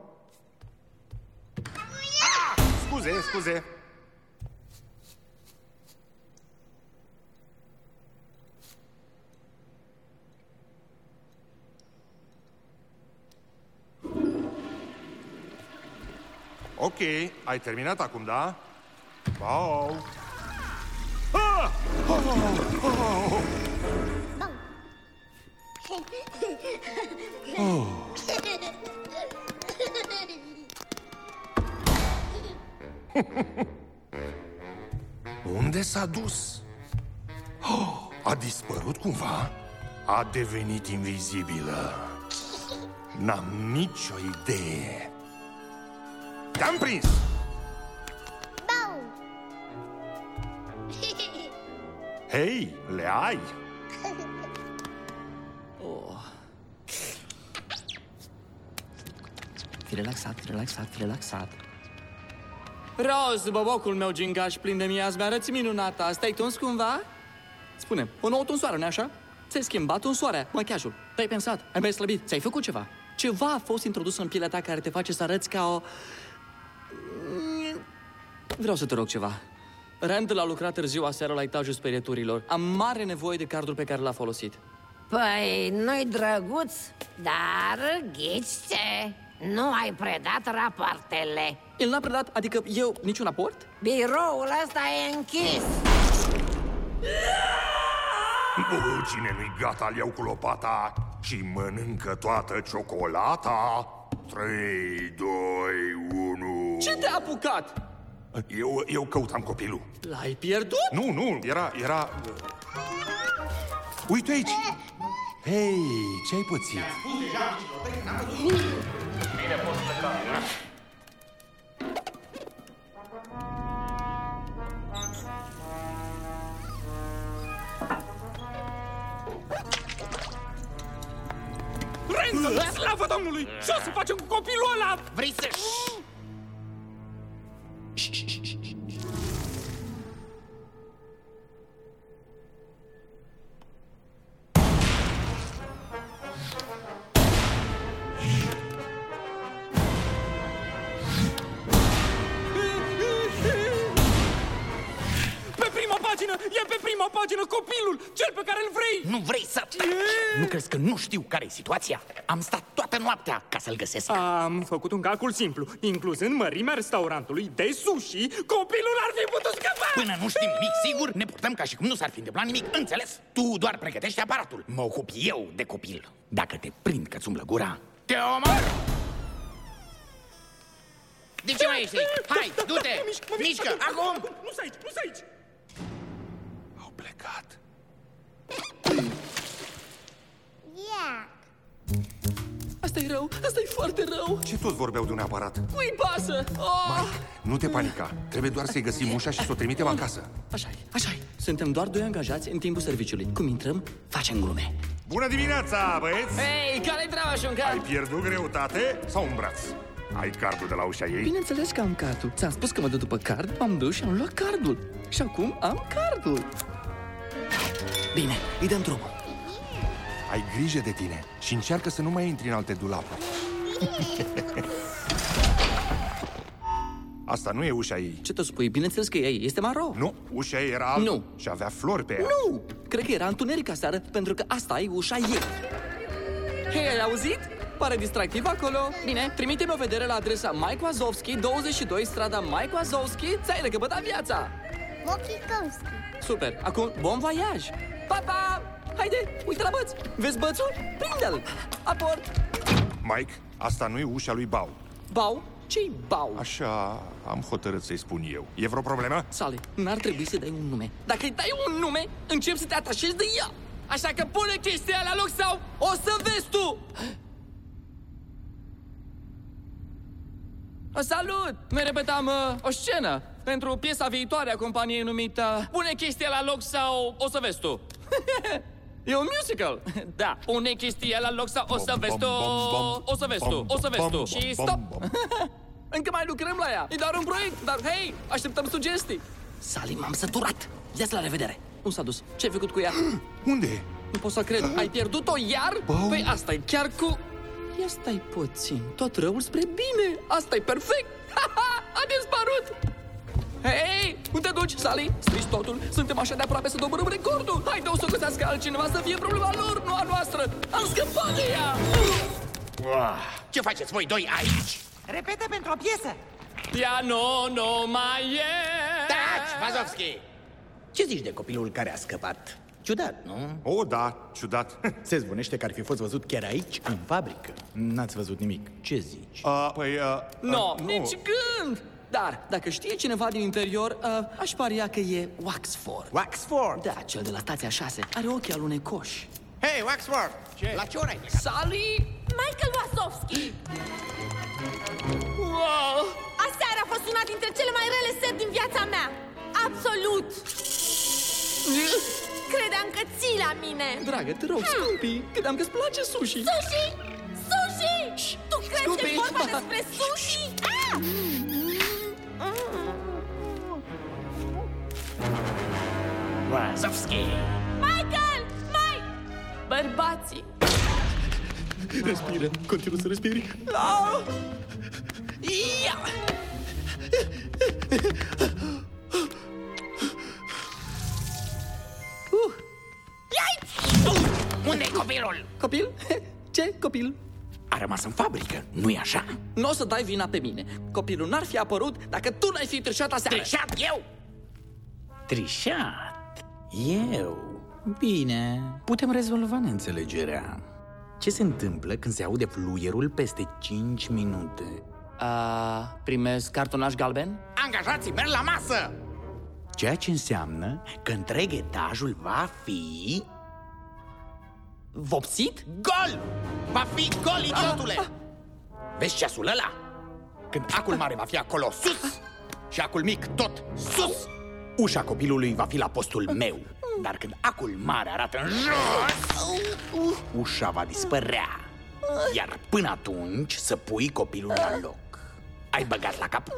Ah! Scuze, scuze. Ok, ai terminat acum, da? Wow! Ah! Oh! Oh! Oh! Unde s-a dus? Oh, a dispărut cumva? A devenit invizibilă. N-am nicio idee. Te-am prins! Bau! Hei, le ai! Oh. Fi relaxat, fi relaxat, fi relaxat. Roz, bobocul meu gingaș plin de miaz, mi-arăți minunata. Stai tuns cumva? Spune, o nouă tunsoară, nu-i așa? Ți-ai schimbat tunsoarea, machiajul. Te-ai pensat, ai mai slăbit, ți-ai făcut ceva. Ceva a fost introdus în pielea ta care te face să arăți ca o... Vreau să te rog ceva. Randall a lucrat târziu aseară la etajul sperieturilor. Am mare nevoie de cardul pe care l-a folosit. Păi, nu-i drăguț, dar ghici ce? Nu ai predat rapoartele. El n-a predat, adică eu, niciun raport? Biroul ăsta e închis. Oh, cine nu-i gata, îl iau cu lopata și mănâncă toată ciocolata. Trei, doi, unu... Ce te-a apucat? Eu, eu căutam copilul. L-ai pierdut? Nu, nu, era, era... Uite aici! Hei, ce-ai pățit? Bine, poți pleca. Randall, slavă Domnului! Ce o să facem cu copilul ăla? Vrei să... E pe prima pagină copilul, cel pe care îl vrei. Nu vrei să... Nu crezi că nu știu care e situația? Am stat toată noaptea ca să-l găsesc. Am făcut un calcul simplu. Incluzând mărimea restaurantului de sushi, copilul ar fi putut scăpa. Până nu știm nimic sigur, ne purtăm ca și cum nu s-ar fi întâmplat nimic. Înțeles? Tu doar pregătești aparatul. Mă ocup eu de copil. Dacă te prind că-ți umblă gura, te omor! De ce mai ești? Hai, du-te! Mișcă, acum! Nu-s aici, nu-s aici! Plecat. Yeah. Asta e rău, asta e foarte rău. Ce tot vorbeau de un aparat? Cui pasă? Oh! Mike, nu te panica. Trebuie doar să-i găsim ușa și să o trimitem acasă. Așa-i, așa-i. Suntem doar doi angajați în timpul serviciului. Cum intrăm, facem glume. Bună dimineața, băieți! Hei, care-i treaba, șunca? Ai pierdut greutate sau un braț? Ai cardul de la ușa ei? Bineînțeles că am cardul. Ți-am spus că mă duc după card, m-am dus și am luat cardul. Și acum am cardul. Bine, îi dăm drumul. Ai grijă de tine și încearcă să nu mai intri în alte dulapuri. Asta nu e ușa ei. Ce te spui? Bineînțeles că e ei. Este maro. Nu, ușa ei era alb Nu. și avea flori pe ea. Nu! Cred că era întuneric aseară, pentru că asta e ușa ei. Hei, ai auzit? Pare distractiv acolo. Bine, trimite-mi o vedere la adresa Mike Wazowski, douăzeci și doi, strada Mike Wazowski. Ți-ai recăpătat viața. Mochikowski. Super, acum bon voyage. Pa, pa! Haide, uite la băț. Vezi bățul? Prinde-l. Aport. Mike, asta nu e ușa lui Bau. Bau? Ce-i Bau? Așa am hotărât să-i spun eu. E vreo problemă? Sally, n-ar trebui să dai un nume. Dacă îi dai un nume, încep să te atașezi de ea. Așa că pune chestia la loc sau o să vezi tu! Salut! Noi repetam uh, o scenă pentru piesa viitoare a companiei numită Pune chestia la loc sau o să vezi tu! E un musical! Da, pune chestia la loc sau o să vezi tu! O să vezi tu, o să vezi tu! Și stop! Încă mai lucrăm la ea! E doar un proiect, dar hei, așteptăm sugestii! Sally, m-am săturat! Ia-ți la revedere! Unde s-a dus? Ce-ai făcut cu ea? Unde? Nu pot să cred, ai pierdut-o iar? Bau. Păi asta e chiar cu... Ia stai puțin, tot răul spre bine! Asta e perfect! A dispărut! Hei, unde te duci, Sally? Strici totul, suntem așa de aproape să dobărâm recordul! Haide o să găsească altcineva să fie problema lor, nu a noastră! Am scăpat de ea! Ce faceți voi doi aici? Repetă pentru o piesă. Ea nu, nu mai e. Taci, Vazovski! Ce zici de copilul care a scăpat? Ciudat, nu? O, da, ciudat. Se zvonește că ar fi fost văzut chiar aici, în fabrică. N-ați văzut nimic. Ce zici? Uh, păi, uh, No, uh, nici gând! Dar, dacă știe cineva din interior, uh, aș paria că e Waxford. Waxford? Da, cel de la stația șase. Are ochii alunecoși. Hei, Waxford! Ce? La ce oră ai plecat? Sally! Michael Wasowski! Wow! Aseară a fost una dintre cele mai rele seri din viața mea! Absolut! Credeam că ții la mine! Dragă, te rog, Scoopy, credeam că-ți place sushi! Sushi? Sushi? Tu crezi Scoopy. că e vorba despre sushi? Ah! Vazovski! Michael! Mike! Bărbații! Respiră, continuă să respiri. Ah! Ia! Uh. Unde-i copilul? Copil? Ce copil? A rămas în fabrică, nu-i așa? Nu o să dai vina pe mine. Copilul n-ar fi apărut dacă tu n-ai fi trișat aseară. Trișat eu? Trișat? Eu? Bine, putem rezolva neînțelegerea. Ce se întâmplă când se aude fluierul peste cinci minute? A, primesc cartonaș galben? Angajații merg la masă! Ceea ce înseamnă că întreg etajul va fi... Vopsit? Gol! Va fi gol, idiotule! Ah, ah. Vezi ceasul ăla? Când acul mare va fi acolo sus și acul mic tot sus, ușa copilului va fi la postul meu. Dar când acul mare arată în jos, ușa va dispărea. Iar până atunci să pui copilul la loc. Ai băgat la cap?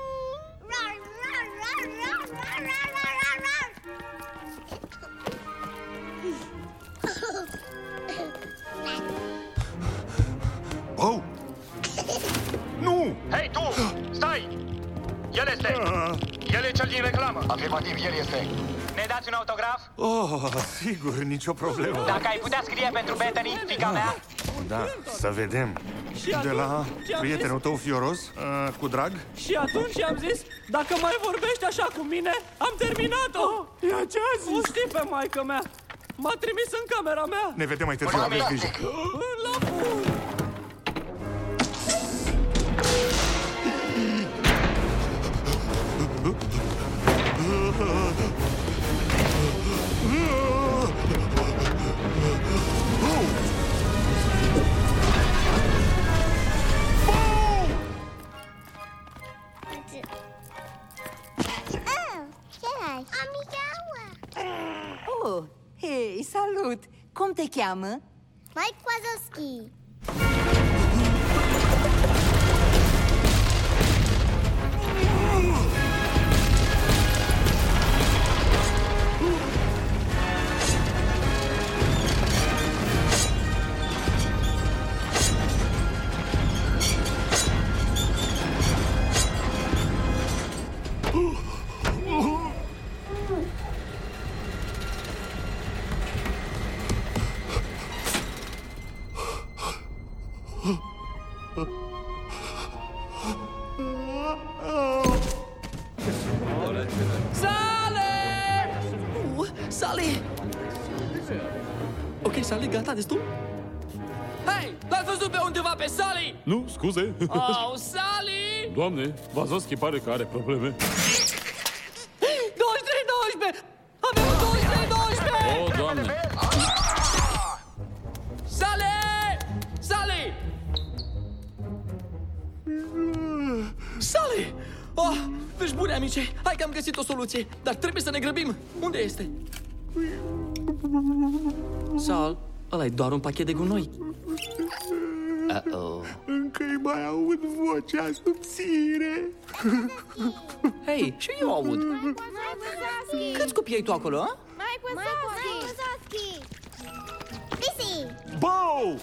Oh! Nu! Hei, tu! Stai! El este! El e cel din reclamă! Afirmativ, el este. Ne dați un autograf? Oh, sigur, nicio problemă. Dacă ai putea scrie pentru Bethany, fiica mea? Da, să vedem. Și atunci, De la ce am prietenul zis? tău fioros, uh, cu drag? Și atunci am zis, dacă mai vorbești așa cu mine, am terminat-o! Oh, ia ce a zis? O știi pe maică mea! M-a trimis în camera mea! Ne vedem mai târziu, aveți grijă. La bun! Oh, hei, salut! Cum te cheamă? Mike Wazowski. Sally! Uh, Sally! Ok, Sally, gata, destul? Hei, l-ați văzut pe undeva pe Sally? Nu, scuze. Oh, Sally! Doamne, Vazovski pare că are probleme. douăzeci și trei douăsprezece! Avem douăzeci și trei douăsprezece! O, Doamne! Oh, vești bune, amice. Hai că am găsit o soluție, dar trebuie să ne grăbim. Unde este? Sal, ăla-i doar un pachet de gunoi. Uh-oh. Încă-i mai aud vocea subțire. Hei, și eu aud. Câți copii ai tu acolo, a? Mai Wazowski! Bisi! Bow!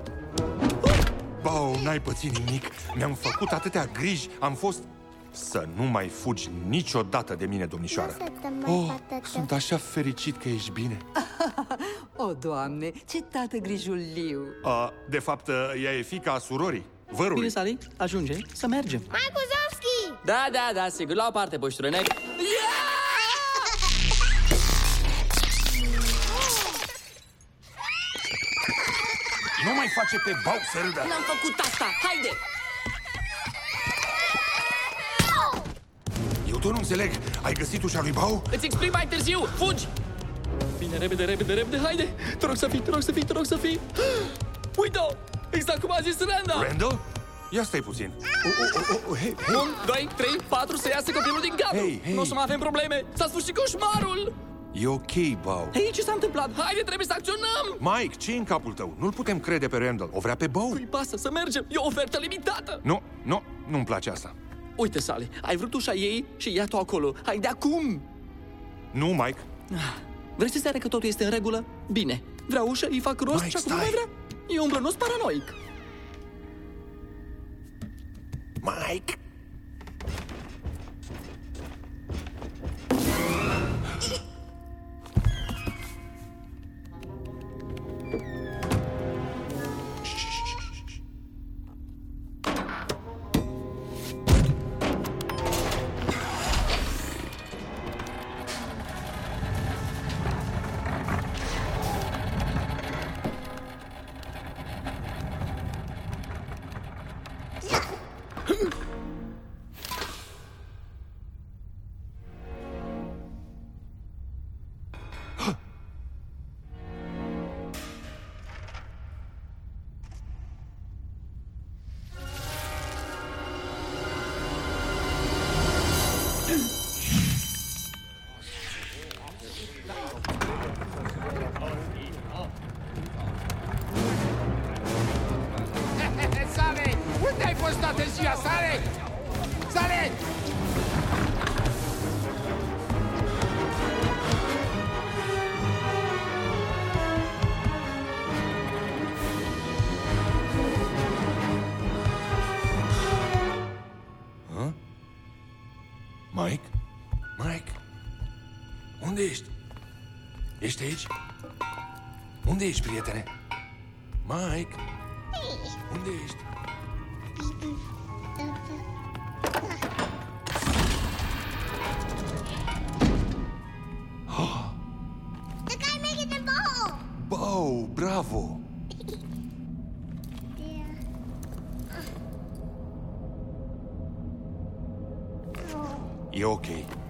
Bow, n-ai pățit nimic. Mi-am făcut atâtea griji. Am fost... Să nu mai fugi niciodată de mine, domnișoară. Oh, sunt așa fericit că ești bine. O, Doamne, ce tată grijuliu. uh, De fapt, ea e fiica a surorii, vărului. Bine, Sally, ajunge să mergem. Mai Wazowski! Da, da, da, sigur, la o parte, bășturăne. Nu mai face pe Bow să râdă. L-am făcut asta, haide! Eu tot nu înțeleg. Ai găsit ușa lui Bow? Îți explic mai târziu, fugi! Bine, repede, repede, repede, haide! Te rog să fii, te rog să fii, te rog să fii! Uite-o! Exact cum a zis Randall! Randall? Ia stai puțin. Oh, oh, oh, oh, hey, hey. Unu, doi, trei, patru, să iasă copilul din gatul! Hey, hey. Nu o să mai avem probleme! S-a sfârșit coșmarul! E ok, Bow. Hei, ce s-a întâmplat? Haide, trebuie să acționăm! Mike, ce în capul tău? Nu-l putem crede pe Randall. O vrea pe Bow. Nu-i pasă, să mergem! E o ofertă limitată! Nu, nu, nu-mi place asta. Uite, Sally, ai vrut ușa ei și ia-o acolo. Haide acum! Nu, Mike. Vrei să se arăt că totul este în regulă? Bine. Vrea ușă, îi fac rost Mike, și acum stai. nu mai vrea. E un blănos paranoic. Mike! Sale! Unde ai fost toată ziua, Sale? Sale! Huh? Mike? Mike? Unde ești? Ești aici? Unde ești, prietene? Mike? Unde ești? Oh. The guy making the ball! Bow, bravo! E ok.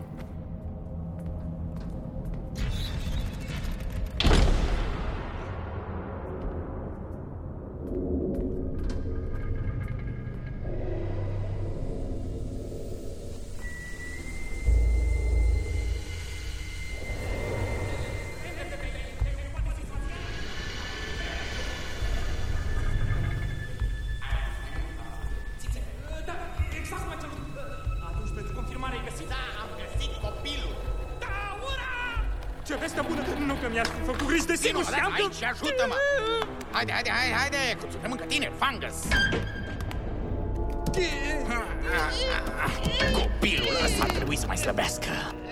Ce veste bună! Nu că mi-aș fi făcut griji de singur, Vino, știam că... aici, ajută-mă! Haide, haide, haide, haide! Cum suntem încă tineri, Fungus! Copilul ăsta ar trebui să mai slăbească.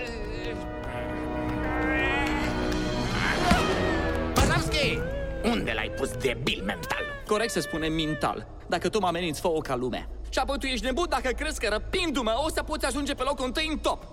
Wazowski! Unde l-ai pus, debil mental? Corect se spune mental. Dacă tu mă ameninți, fă-o ca lumea. Și apoi tu ești nebun dacă crezi că răpindu-mă o să poți ajunge pe locul întâi în top.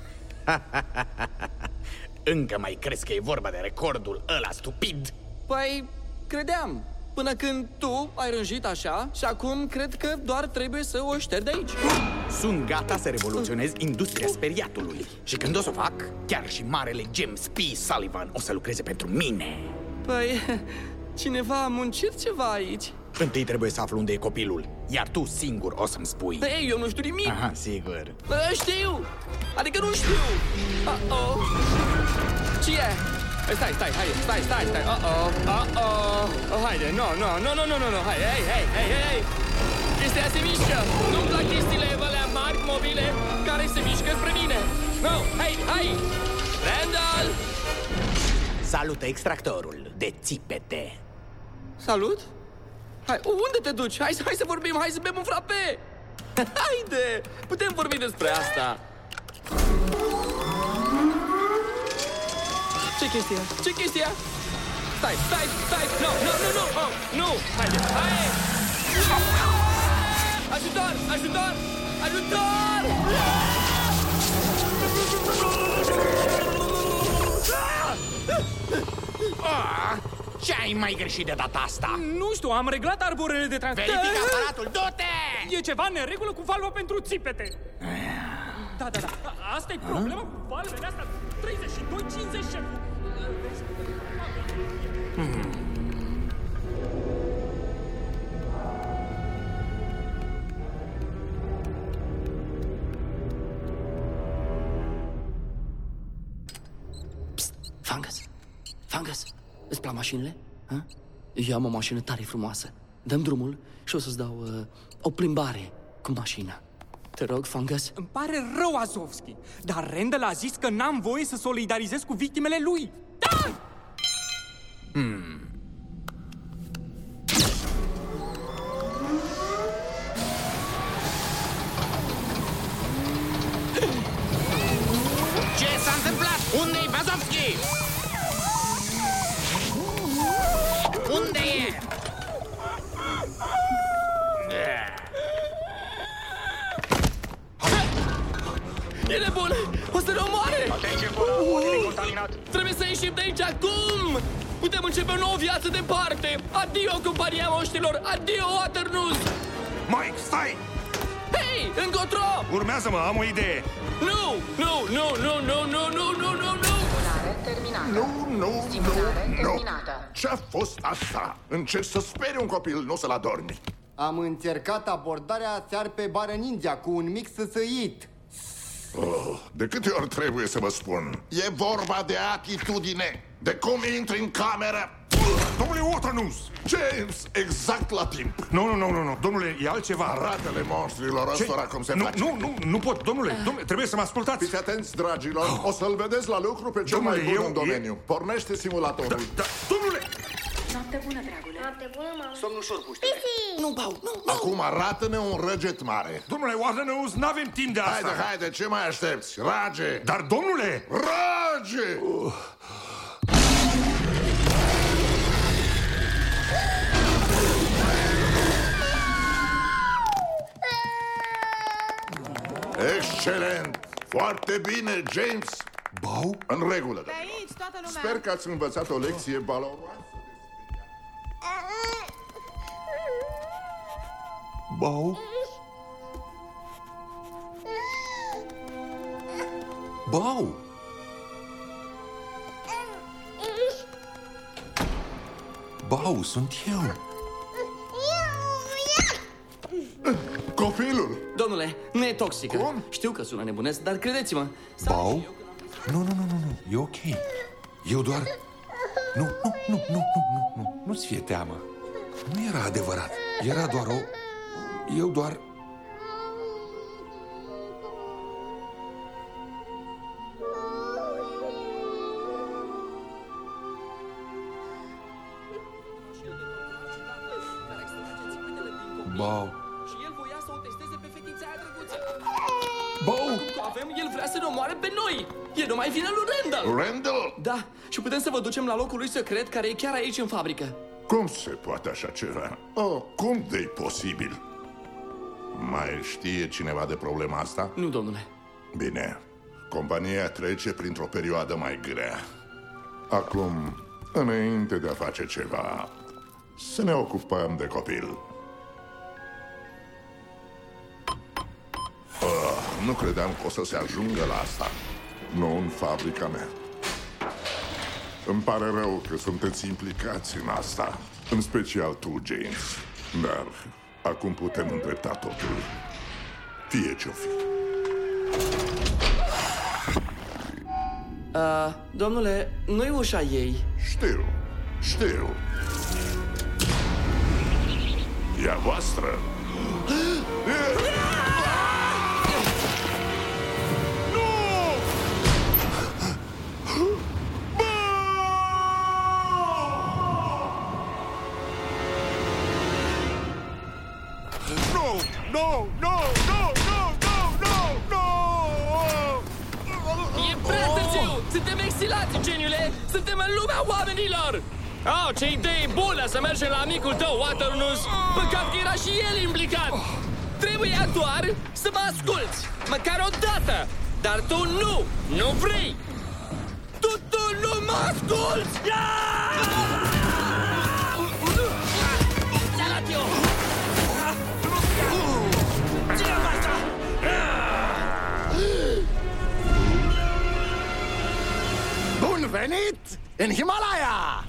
Încă mai crezi că e vorba de recordul ăla stupid? Păi, credeam. Până când tu ai rânjit așa și acum cred că doar trebuie să o șterg de aici. Sunt gata să revoluționez industria speriatului. Și când o să o fac, chiar și marele James P. Sullivan o să lucreze pentru mine. Păi, cineva a muncit ceva aici. Întâi trebuie să aflu unde e copilul, iar tu singur o să-mi spui. Ei, eu nu știu nimic. Aha, sigur. Uh, știu! Adică nu știu! Uh-oh! Ce e? Stai, stai, hai, stai, stai, stai! Uh-oh! Uh-oh! Oh, haide, nu, nu, nu, nu, nu, nu, nu, hai, hei, hei, hei, hei! Chestia se mișcă! Nu-mi plac chestiile alea mari, mobile, care se mișcă spre mine! Nu, hai, hai! Randall! Salută extractorul de țipete. Salut? Hai, unde te duci? Hai, hai să vorbim, hai să bem un frape! Haide! Putem vorbi despre asta! Ce chestia? Ce chestia? Stai, stai, stai! Nu, nu, nu, nu! Oh, nu! Haide, hai! Ajutor! Ajutor! Ajutor! Ah, ce-ai mai greșit de data asta? Nu știu, am reglat arborele de transport. Verifică aparatul, du-te! E ceva în neregulă cu valva pentru țipete. Da, da, da. Asta e problema cu valvele astea treizeci și doi cincizeci. Hmm. Psst, Fungus, Fungus, îți plac mașinile? Ha? Eu am o mașină tare frumoasă. Dăm drumul și o să-ți dau uh, o plimbare cu mașina. Te rog, Fungus. Îmi pare rău, Azovski, dar Randall a zis că n-am voie să solidarizez cu victimele lui. Da! Hmm. Ce s-a întâmplat? Unde-i Vazovski? Unde e? E nebun! O să ne omoare! Atenție, uh, contaminat! Trebuie să ieșim de aici acum! Putem începe o nouă viață departe! Adio, compania moștilor! Adio, Waternoose! Mike, stai! Hei, încotro! Urmează-mă, am o idee! Nu! Nu, nu, nu, nu, nu, nu, nu, nu, nu! Terminată. Nu, nu, nu, nu! Ce-a fost asta? Încerci să speri un copil, nu să-l adormi. Am încercat abordarea țar pe bară ninja cu un mic săsăit. Oh, de câte ori trebuie să vă spun? E vorba de atitudine, de cum intri în cameră. Domnule Waternoose! James, exact la timp. Nu, nu, nu, nu, nu. Domnule, e altceva. Arată-le monstrilor ăstora cum se nu, face. Nu, nu, nu pot, domnule, domnule, trebuie să mă ascultați. Fiți atenți, dragilor, oh. O să-l vedeți la lucru pe cel domnule, mai bun eu, în domeniu e... Pornește simulatorul. Da, da, domnule! Noapte bună, dragule. Noapte bună, mamă. Somn ușor, puștile. Nu, Bau, nu, nu. Acum arată-ne un răget mare. Domnule Waternoose, n-avem timp de asta. Haide, haide, ce mai aștepți? Rage! Dar, domnule! Rage! Uh. Excelent! Foarte bine, James! Bau? În regulă, de aici, toată lumea. Sper că ați învățat o lecție valoroasă. Bau? Bau? Bau, sunt eu. Copilul! Domnule, nu e toxică. Cum? Știu că sună nebunesc, dar credeți-mă. Bau? Nu, nu, nu, nu, nu, e ok. Eu doar... Nu, nu, nu, nu, nu, nu, nu, nu-ți fie teamă. Nu era adevărat. Era doar o... Eu doar... Bau. Și el voia să o testeze pe fetița aia drăguță. Bau! Acum că avem, el vrea să ne omoare pe noi. E numai vina lui Randall. Randall? Da, și putem să vă ducem la locul lui secret, care e chiar aici în fabrică. Cum se poate așa ceva? Oh, cum de-i posibil? Mai știe cineva de problema asta? Nu, domnule. Bine, compania trece printr-o perioadă mai grea. Acum, înainte de a face ceva, să ne ocupăm de copil. Oh, nu credeam că o să se ajungă la asta. Nu în fabrica mea. Îmi pare rău că sunteți implicați în asta. În special tu, James. Dar acum putem îndrepta totul. Fie ce-o fi. Uh, domnule, nu-i ușa ei. Știu, știu. E a voastră. No, no, no, no, no, no, no! E prea târziu! Suntem exilați, geniule! Suntem în lumea oamenilor! Oh, ce idee bună să mergem la amicul tău, Waternus! Păcat că era și el implicat! Trebuia doar să mă asculți, măcar o dată! Dar tu nu! Nu vrei! Tu, tu nu mă asculți! Ce-a luat eu? Ce-am asta? Bun venit în Himalaya!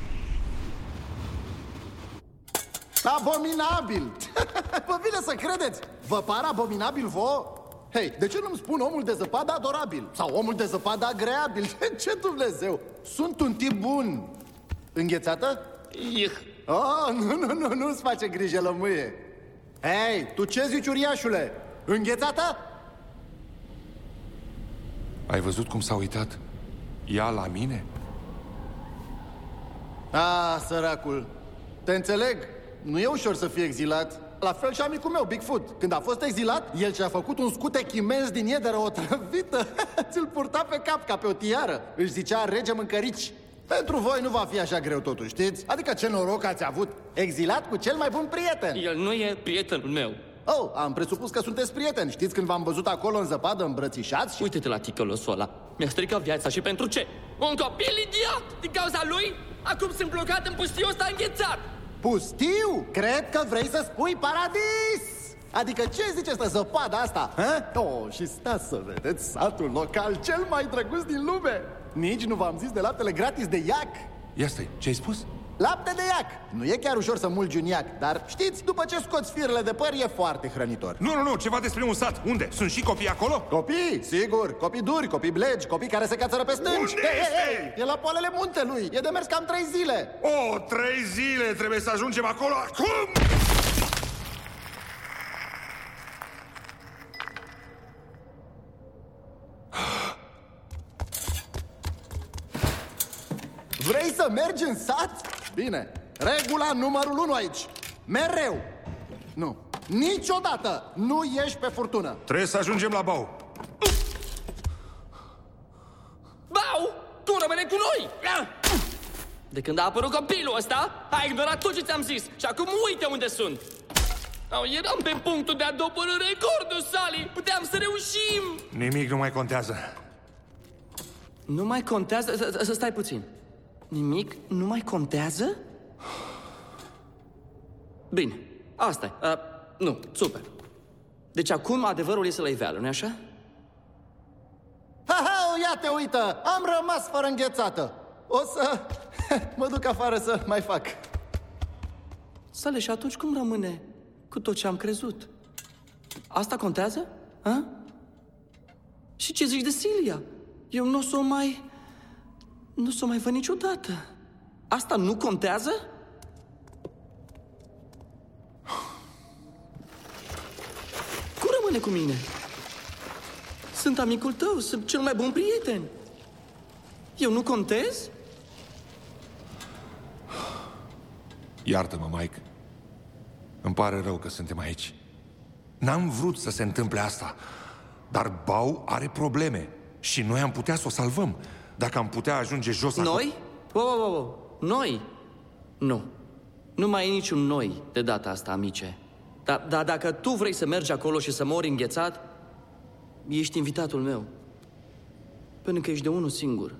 Abominabil! Vă vine să credeți? Vă pare abominabil vouă? Hei, de ce nu-mi spun omul de zăpadă adorabil? Sau omul de zăpadă agreabil? Ce Dumnezeu? Sunt un tip bun. Înghețată? Ih. Oh, nu, nu, nu, nu-ți face grijă, lămâie. Hei, tu ce zici, uriașule? Înghețată? Ai văzut cum s-a uitat ea la mine? Ah, săracul. Te înțeleg. Nu e ușor să fii exilat. La fel și amicul meu, Bigfoot. Când a fost exilat, el și-a făcut un scutec imens din iederă otrăvită. Ți-l purta pe cap ca pe o tiară. Își zicea rege mâncărici. Pentru voi nu va fi așa greu totuși, știți? Adică ce noroc ați avut. Exilat cu cel mai bun prieten. El nu e prietenul meu. Oh, am presupus că sunteți prieteni. Știți când v-am văzut acolo în zăpadă îmbrățișați și... Uite-te la ticălosul ăla. Mi-a stricat viața și pentru ce? Un copil idiot! Din cauza lui? Acum sunt blocat în pustiul ăsta înghețat! Pustiu? Cred că vrei să spui paradis! Adică ce zice asta zăpada asta? Ha? Oh, și stați să vedeți satul local cel mai drăguț din lume! Nici nu v-am zis de laptele gratis de iac! Ia stai, ce-ai spus? Lapte de iac! Nu e chiar ușor să mulgi un iac, dar știți, după ce scoți firele de păr, e foarte hrănitor. Nu, nu, nu, ceva despre un sat. Unde? Sunt și copii acolo? Copii, sigur, copii duri, copii blegi, copii care se cațără pe stânci. Unde hey, este? Hey, hey, e la poalele muntelui, e de mers cam trei zile. O, trei zile, trebuie să ajungem acolo acum! Vrei să mergi în sat? Bine, regula numărul unu aici. Mereu. Nu, niciodată nu ieși pe furtună. Trebuie să ajungem la Bau. Bau, tu rămâne cu noi! De când a apărut copilul ăsta, ai ignorat tot ce ți-am zis și acum uite unde sunt. Oh, eram pe punctul de a dobărî recordul, Sally. Puteam să reușim. Nimic nu mai contează. Nu mai contează? Să stai puțin. Nimic nu mai contează? Bine, asta e. Uh, nu, super. Deci acum adevărul e să-l iveală, nu-i așa? Ha, ha, ia te uită, am rămas fără înghețată. O să mă duc afară să mai fac. Sale, și atunci cum rămâne cu tot ce am crezut? Asta contează? Ha? Și ce zici de Silia? Eu nu o să o mai... Nu o să o mai văd niciodată. Asta nu contează? Cum rămâne cu mine? Sunt amicul tău, sunt cel mai bun prieten. Eu nu contez? Iartă-mă, Mike. Îmi pare rău că suntem aici. N-am vrut să se întâmple asta. Dar Bau are probleme și noi am putea să o salvăm. Dacă am putea ajunge jos acolo... Noi? Wow, wow, wow. Noi? Nu. Nu mai e niciun noi de data asta, amice. Dar da, dacă tu vrei să mergi acolo și să mori înghețat, ești invitatul meu. Pentru că ești de unul singur.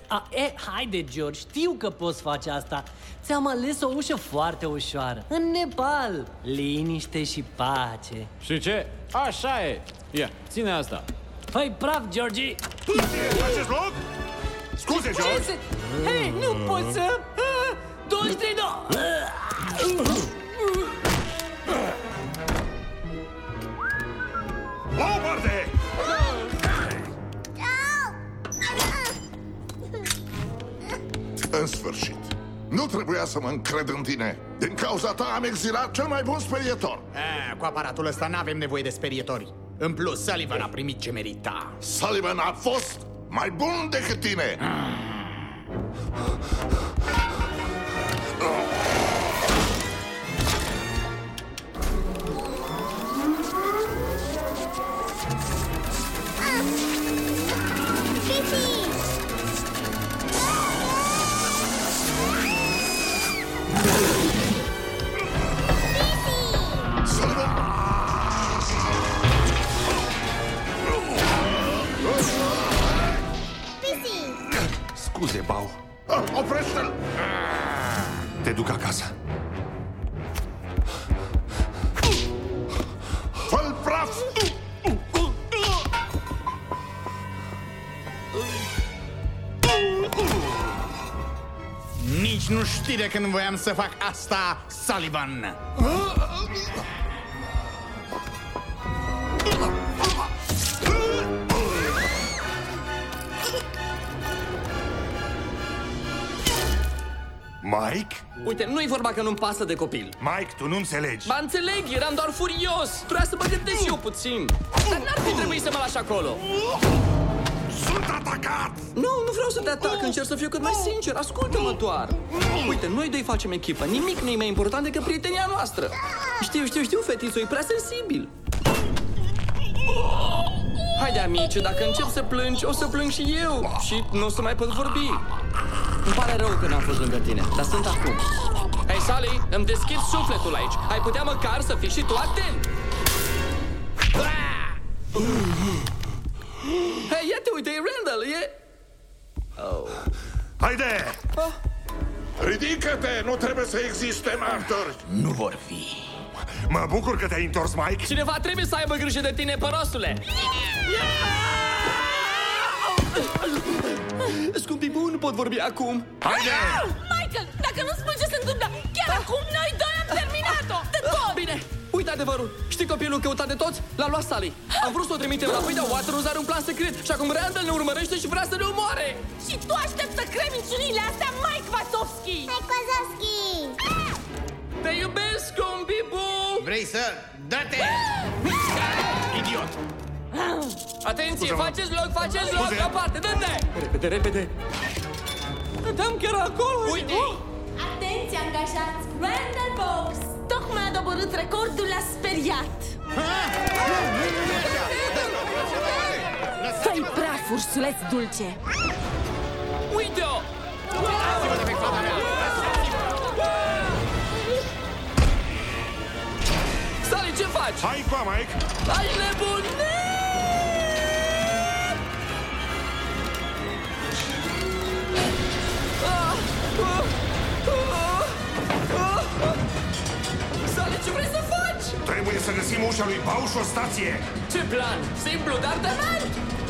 A, e, haide, George, știu că poți face asta. Ți-am ales o ușă foarte ușoară. În Nepal. Liniște și pace. Și ce? Așa e. Ia, ține asta. Păi praf, Georgie. Faceți loc? Scuze, George. Hei, nu pot să... Doi, trei, doi. La o parte! În sfârșit. Nu trebuia să mă încred în tine. Din cauza ta am exilat cel mai bun sperietor. A, cu aparatul ăsta n-avem nevoie de sperietori. În plus, Sullivan a primit ce merita. Sullivan a fost mai bun decât tine. Scuze, Bau. Oprește-l! Te duc acasă. Fă-l praf! Nici nu știi de când voiam să fac asta, Sullivan. Mike? Uite, nu-i vorba că nu-mi pasă de copil. Mike, tu nu înțelegi. Ba înțeleg, eram doar furios. Trebuia să mă gândesc și eu puțin. Dar n-ar fi trebuit să mă lași acolo. Sunt atacat! Nu, nu vreau să te atac, încerc să fiu cât mai sincer. Ascultă-mă doar. Uite, noi doi facem echipă. Nimic nu e mai important decât prietenia noastră. Știu, știu, știu, fetițo, e prea sensibil. Haide, amice, dacă încep să plângi, o să plâng și eu. Și nu o să mai pot vorbi. Îmi pare rău că n-am fost lângă tine, dar sunt acum. Hei, Sally, îmi deschid sufletul aici. Ai putea măcar să fii și tu atent. Hei, ia te uite, e Randall, e... Oh. Haide! Oh. Ridică-te, nu trebuie să existe martori. Nu vor fi. Mă bucur că te-ai întors, Mike. Cineva trebuie să aibă grijă de tine, părosule. Scumpii bun, nu pot vorbi acum. Haide! Michael, dacă nu spui ce se întâmplă, chiar acum noi doi am terminat-o. De tot! Bine, uite adevărul. Știi copilul căutat de toți? L-a luat Sally. Am vrut să o trimitem înapoi, dar Waterhouse are un plan secret. Și acum Randall ne urmărește și vrea să ne omoare. Și tu aștepți să crezi minciunile astea, Mike Wazowski! Mike Wazowski! Te iubesc, scumpii bun! Vrei să... Dă-te! Idiot! Atenție, faceți loc, faceți loc, la parte, dă-te! Repede, repede! Dăm chiar acolo! Uite! Atenție, angajați! Randall Box tocmai a doborât recordul la speriat! Fă-i praf, ursuleț dulce! Uite-o! Sally, ce faci? Hai cu Mike! Ai nebunit! Sally, ce vrei să faci? Trebuie să găsim ușa lui Bau și o stație. Ce plan? Simplu, dar de înalt!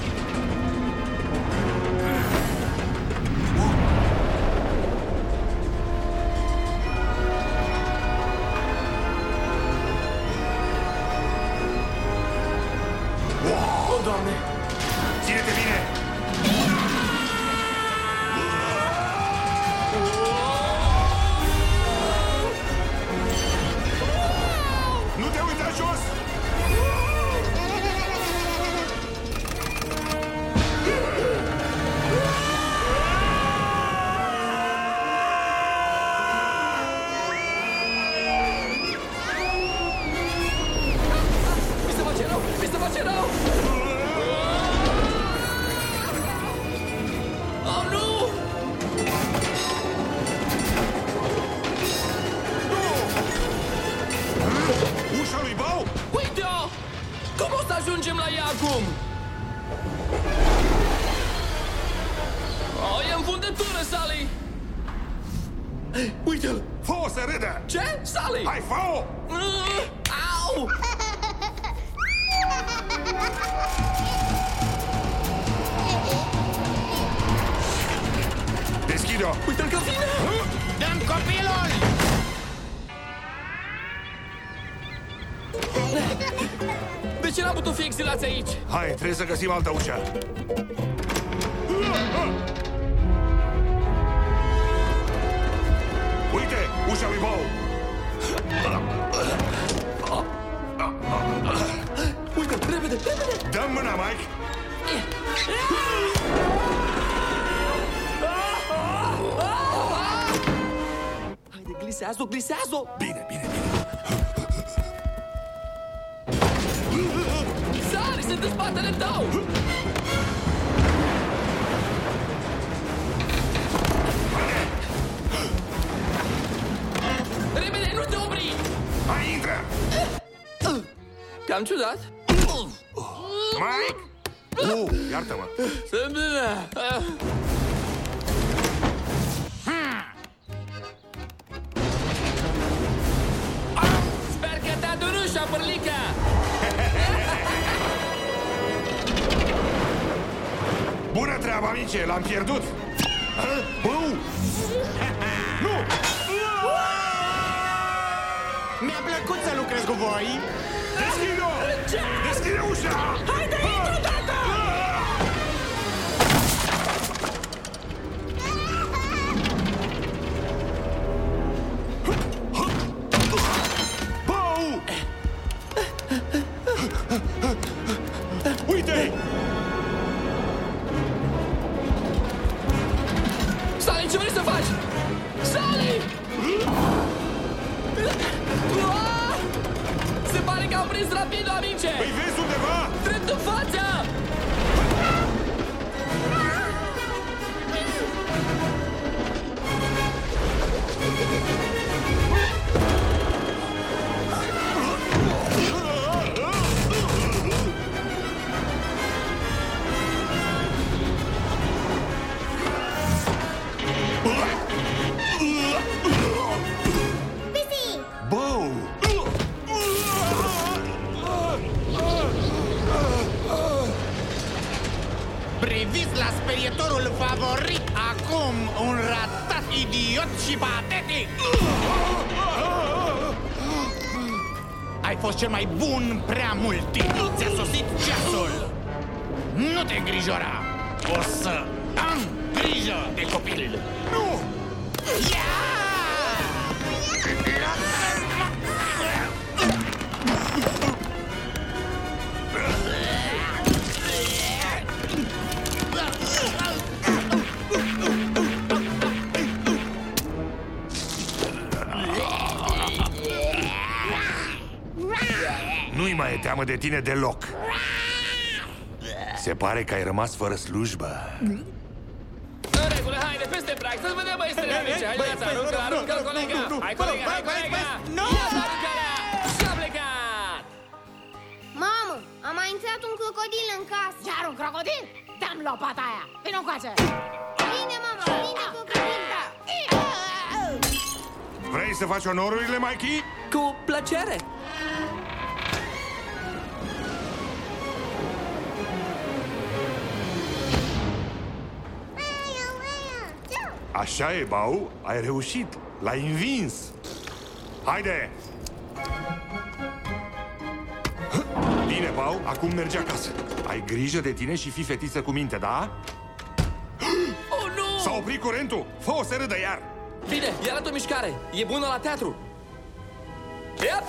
Wow! O, Doamne! Ține-te bine! Nu te uita jos! Mi se face rău! Mi se face rău! râdă! Ce? Sally! Hai, fă-o! Au! Deschide-o! Uite-l că vine! Dăm copilul! De ce n-am putut fi exilați aici? Hai, trebuie să găsim altă ușă. Uite, ușa lui Bow! Uite, repede, repede! Dă-mi mâna, Mike! Haide, glisează-o, glisează-o! Bine, bine, bine! Sari, sunt în spatele tău! Repede, nu te opri! Hai, intră! Cam ciudat. Mike! Uh, iartă-mă! Sunt bine! Sper că te-a durut, șapărlica! Bună treabă, amice! L-am pierdut! Bău! Nu! Mi-a plăcut să lucrez cu voi! Deschide-o! Deschide ușa! Haide, intră, tata! Bău! Uite-i! Sally, ce vrei să faci? Sally! Se pare că au prins rapid, amice! Îi vezi undeva? Drept în față! Bău! Priviți la sperietorul favorit! Acum un ratat idiot și patetic! Ai fost cel mai bun prea mult timp! Ți-a sosit ceasul! Nu te îngrijora! O să am grijă de copil! Nu! Ia! Nu-i mai e teamă de tine deloc. Se pare că ai rămas fără slujbă. În regulă, haide, peste prag, să-ți vedem băiețele amice! Haideți, aruncă-l, aruncă-l, colega! Hai, colega, hai, colega! Ia-ți aruncă-l! Și-a plecat! Mamă, a mai intrat un crocodil în casă. Iar un crocodil? Dă-mi lopata aia! Vino încoace! Bine, mama, bine, crocodil! Vrei să faci onorurile, Mikey? Cu plăcere! Așa e, Bau, ai reușit, l-ai învins. Haide! Bine, Bau, acum mergi acasă. Ai grijă de tine și fii fetiță cu minte, da? Oh, nu! S-a oprit curentul, fă-o să râdă iar. Bine, i-a arăt o mișcare, e bună la teatru. Yep.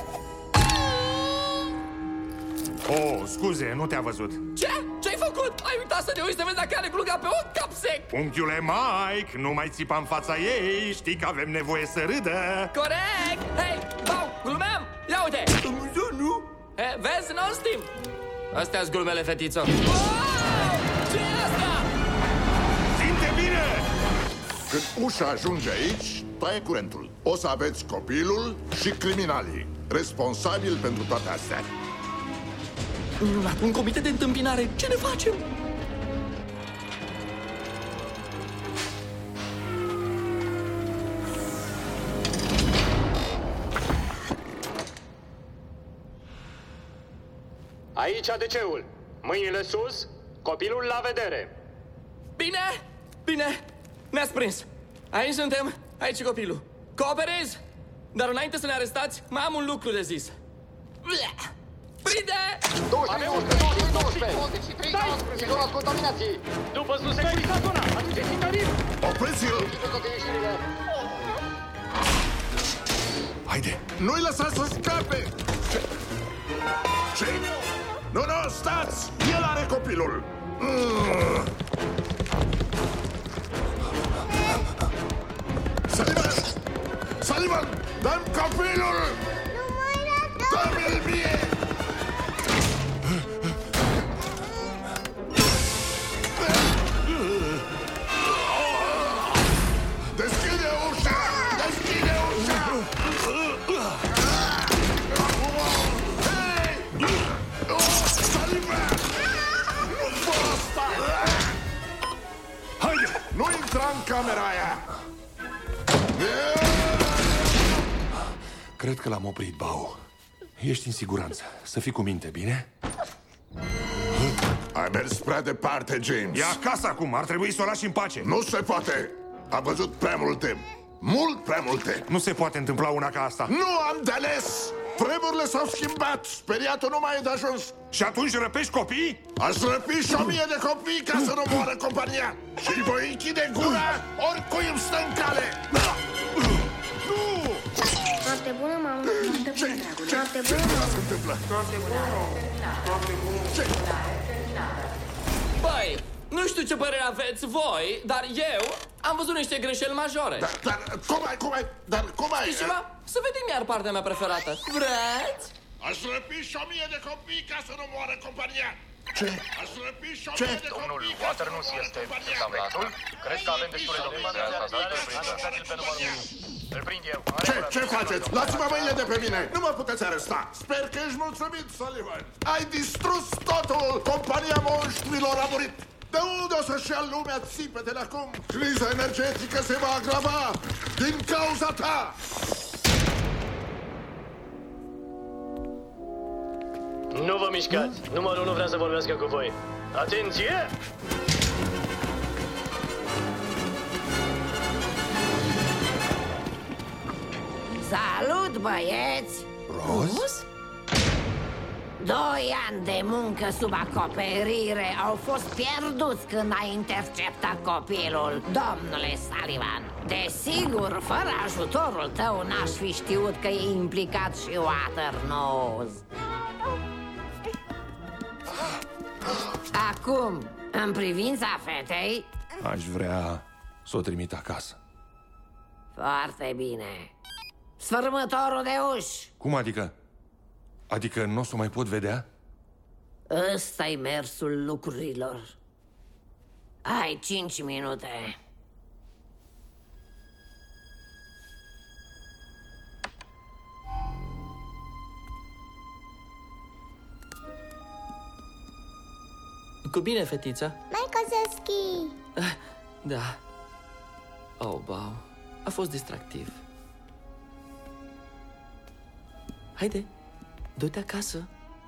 Oh, scuze, nu te-a văzut. Ce? Ce-ai făcut? Ai uitat să te uiți să vezi dacă are gluga pe un cap sec. Unchiule Mike, nu mai țipa în fața ei. Știi că avem nevoie să râdă. Corect! Hei, Bau, glumeam! Ia uite! Nu, nu! He, vezi, nu știm! Astea-s glumele, fetiță. Wow! Ce e asta? Ținte bine! Când ușa ajunge aici, taie curentul. O să aveți copilul și criminalii responsabili pentru toate astea. Minunat, un comitet de întâmpinare. Ce ne facem? Aici A D C-ul. Mâinile sus, copilul la vedere. Bine, bine, ne-ați prins. Aici suntem, aici e copilul. Cooperez! Dar înainte să ne arestați, mai am un lucru de zis. Prinde! douăzeci și trei, douăzeci și trei, douăzeci și trei, nouăsprezece, zona contaminației. După sus, securitat zona! Aduceți intarim! Opriți-l! Haide! Nu-i lăsați să scape! Ce? Ce? Nu, nu, stați! El are copilul! Mm. Sullivan! Sullivan! Dă-mi copilul! Nu mai lăsa! Dă-mi-l mie! Deschide ușa! Deschide ușa! Hei! Sullivan! Nu poți! Haide! Nu intra în camera aia! Cred că l-am oprit, Bau. Ești în siguranță. Să fii cu minte, bine? Ai mers prea departe, James. E acasă acum, ar trebui să o lași în pace. Nu se poate. A văzut prea multe. Mult prea multe. Nu se poate întâmpla una ca asta. Nu am de ales. Vremurile s-au schimbat. Speriatul nu mai e de ajuns. Și atunci răpești copii? Aș răpi și o mie de copii ca să nu moară compania. Și îi voi închide gura oricui îmi stă în cale. Noapte bună, mamă. Ce? Ce? Noapte Ce bună. se întâmplă? Ce? Băi, nu știu ce părere aveți voi, dar eu am văzut niște greșeli majore. Dar, dar cum ai, cum ai, dar cum ai? Știi ceva? Să vedem iar partea mea preferată. Vreți? Aș răpi și o mie de copii ca să nu moară compania. Ce? Aș răpi și o Ce? mie de Domnul copii ca să nu Waternus moară este compania. examinatul? Cred că avem destule dovezi. Anunțați-l pe numărul unu. Îl prind eu. Ce? Ce faceți? Lați-mă mâinile de pe mine! Nu mă puteți aresta! Sper că ești mulțumit, Sullivan! Ai distrus totul! Compania monștrilor a murit! De unde o să-și ia lumea țipetele acum? Criza energetică se va agrava din cauza ta! Nu vă mișcați. Numărul unu vrea să vorbească cu voi. Atenție! Salut, băieți! Roz? Doi ani de muncă sub acoperire au fost pierduți când ai interceptat copilul, domnule Sullivan. Desigur, fără ajutorul tău n-aș fi știut că e implicat și Waternus. Acum, în privința fetei... Aș vrea să o trimit acasă. Foarte bine. Sfărâmătorul de uși. Cum adică? Adică nu o să o mai pot vedea? Ăsta-i mersul lucrurilor. Ai cinci minute. Cu bine, fetiță? Mai Kozowski! Da. Oh, Bau. A fost distractiv. Haide, du-te acasă.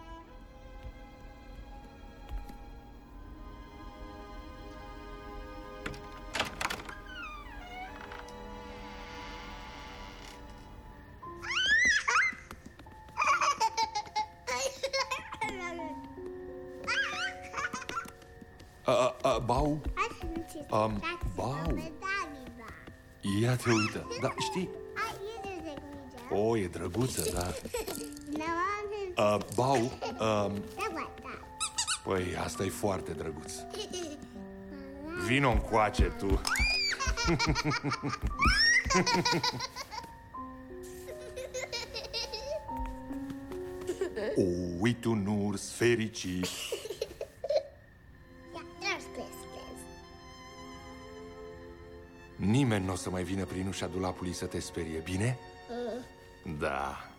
Uh, uh, Bau? Um, Bau? Ia te uită. Da, știi? O, e drăguță, da. Uh, Bau, um, păi, asta e foarte drăguț. Vino încoace, tu. O, uite un urs fericit. Nimeni nu o să mai vină prin ușa dulapului să te sperie, bine? Da.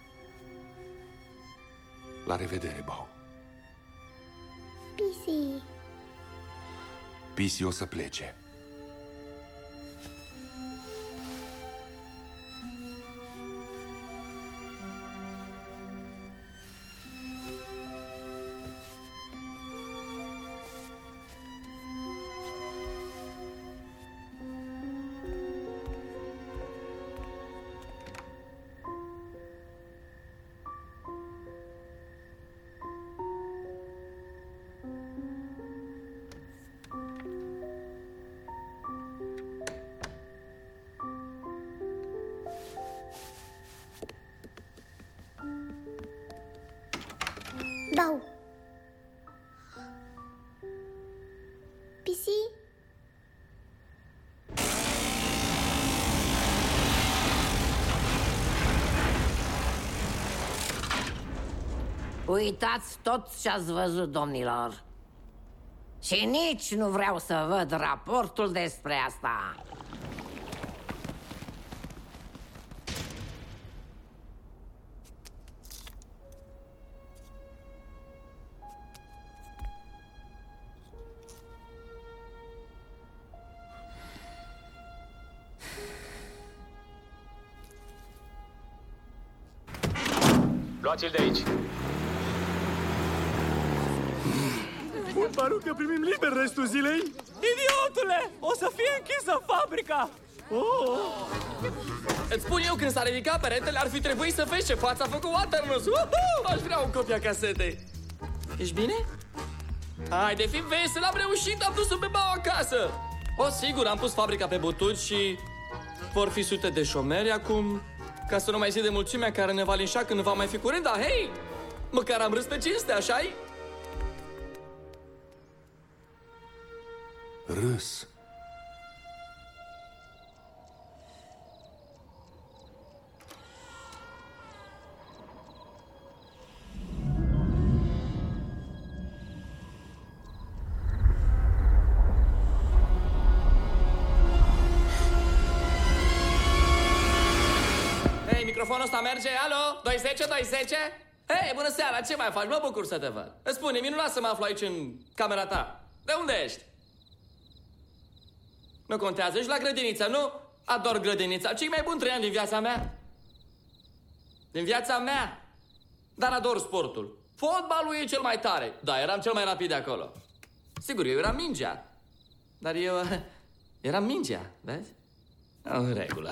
La revedere, Bau. Pisi. Pisi o să plece. Uitați tot ce ați văzut, domnilor. Și nici nu vreau să văd raportul despre asta. Luați-l de aici. Bun, pare că primim liber restul zilei. Idiotule! O să fie închisă fabrica! Oh. Îți spun eu, când s-a ridicat perentele, ar fi trebuit să vezi ce față a făcut Waternoose. Uhu! Aș vrea o copie a casetei. Ești bine? Haide, fii vesel, am reușit, am dus-o pe Bao acasă. O, sigur, am pus fabrica pe bătuți și vor fi sute de șomeri acum, ca să nu mai zi de mulțimea care ne va linșa când nu va mai fi curent, dar hei, măcar am râs pe cinste, așa-i? Râs. Hei, microfonul ăsta merge? Alo? doi zece, doi zece? Hei, bună seara, ce mai faci? Mă bucur să te văd. Îți spune, minunat să mă aflu aici în camera ta. De unde ești? Nu contează, ești la grădiniță, nu? Ador grădinița, cei mai buni trei ani din viața mea. Din viața mea. Dar ador sportul. Fotbalul e cel mai tare. Da, eram cel mai rapid de acolo. Sigur, eu eram mingea. Dar eu... eram mingea, vezi? În regulă.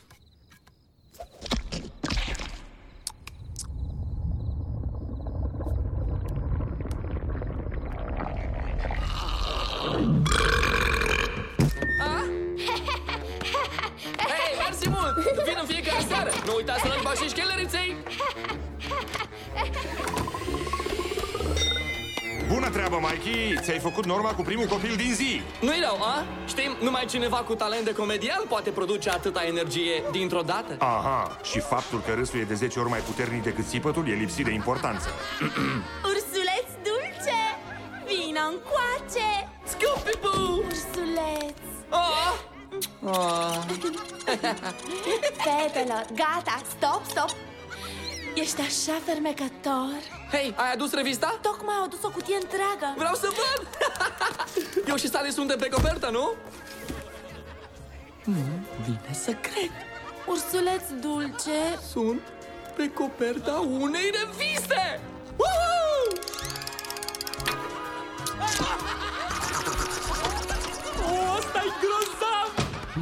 Hei, mersi mult! Vin în fiecare seară! Nu uitați să nu-mi bași cheleriței! Bună treabă, Mikey! Ți-ai făcut norma cu primul copil din zi! Nu-i rău, a? Știm, numai cineva cu talent de comedian poate produce atâta energie dintr-o dată. Aha, și faptul că râsul e de zece ori mai puternic decât țipătul e lipsit de importanță. Ursuleț dulce! Vino încoace! Scupi-bu! Ursuleț! Oh! Oh. Fetelor, gata, stop, stop! Ești așa fermecător! Hei, ai adus revista? Tocmai au adus o cutie întreagă! Vreau să văd! Eu și Sally suntem pe copertă, nu? Nu vine să cred! Ursuleț dulce! Sunt pe coperta unei reviste! Woohoo! Oh, ăsta-i grozav!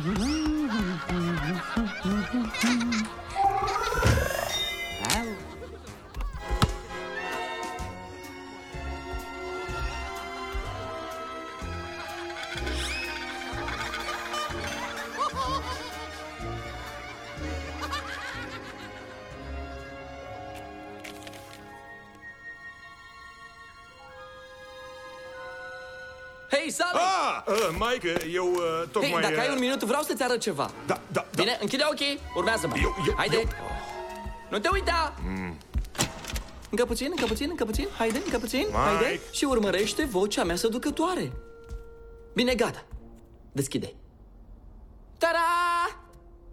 Hei, Sally! Ah, uh, Mike, eu uh, tocmai... Hei, dacă uh... ai un minut, vreau să-ți arăt ceva. Da, da, da. Bine, închide ochii, urmează-mă. Eu, eu, Haide! eu... Nu te uita! Mm. Încă puțin, încă puțin, încă puțin. Haide, încă puțin, Mike. haide. Și urmărește vocea mea seducătoare. Bine, gata. Deschide. Ta-da!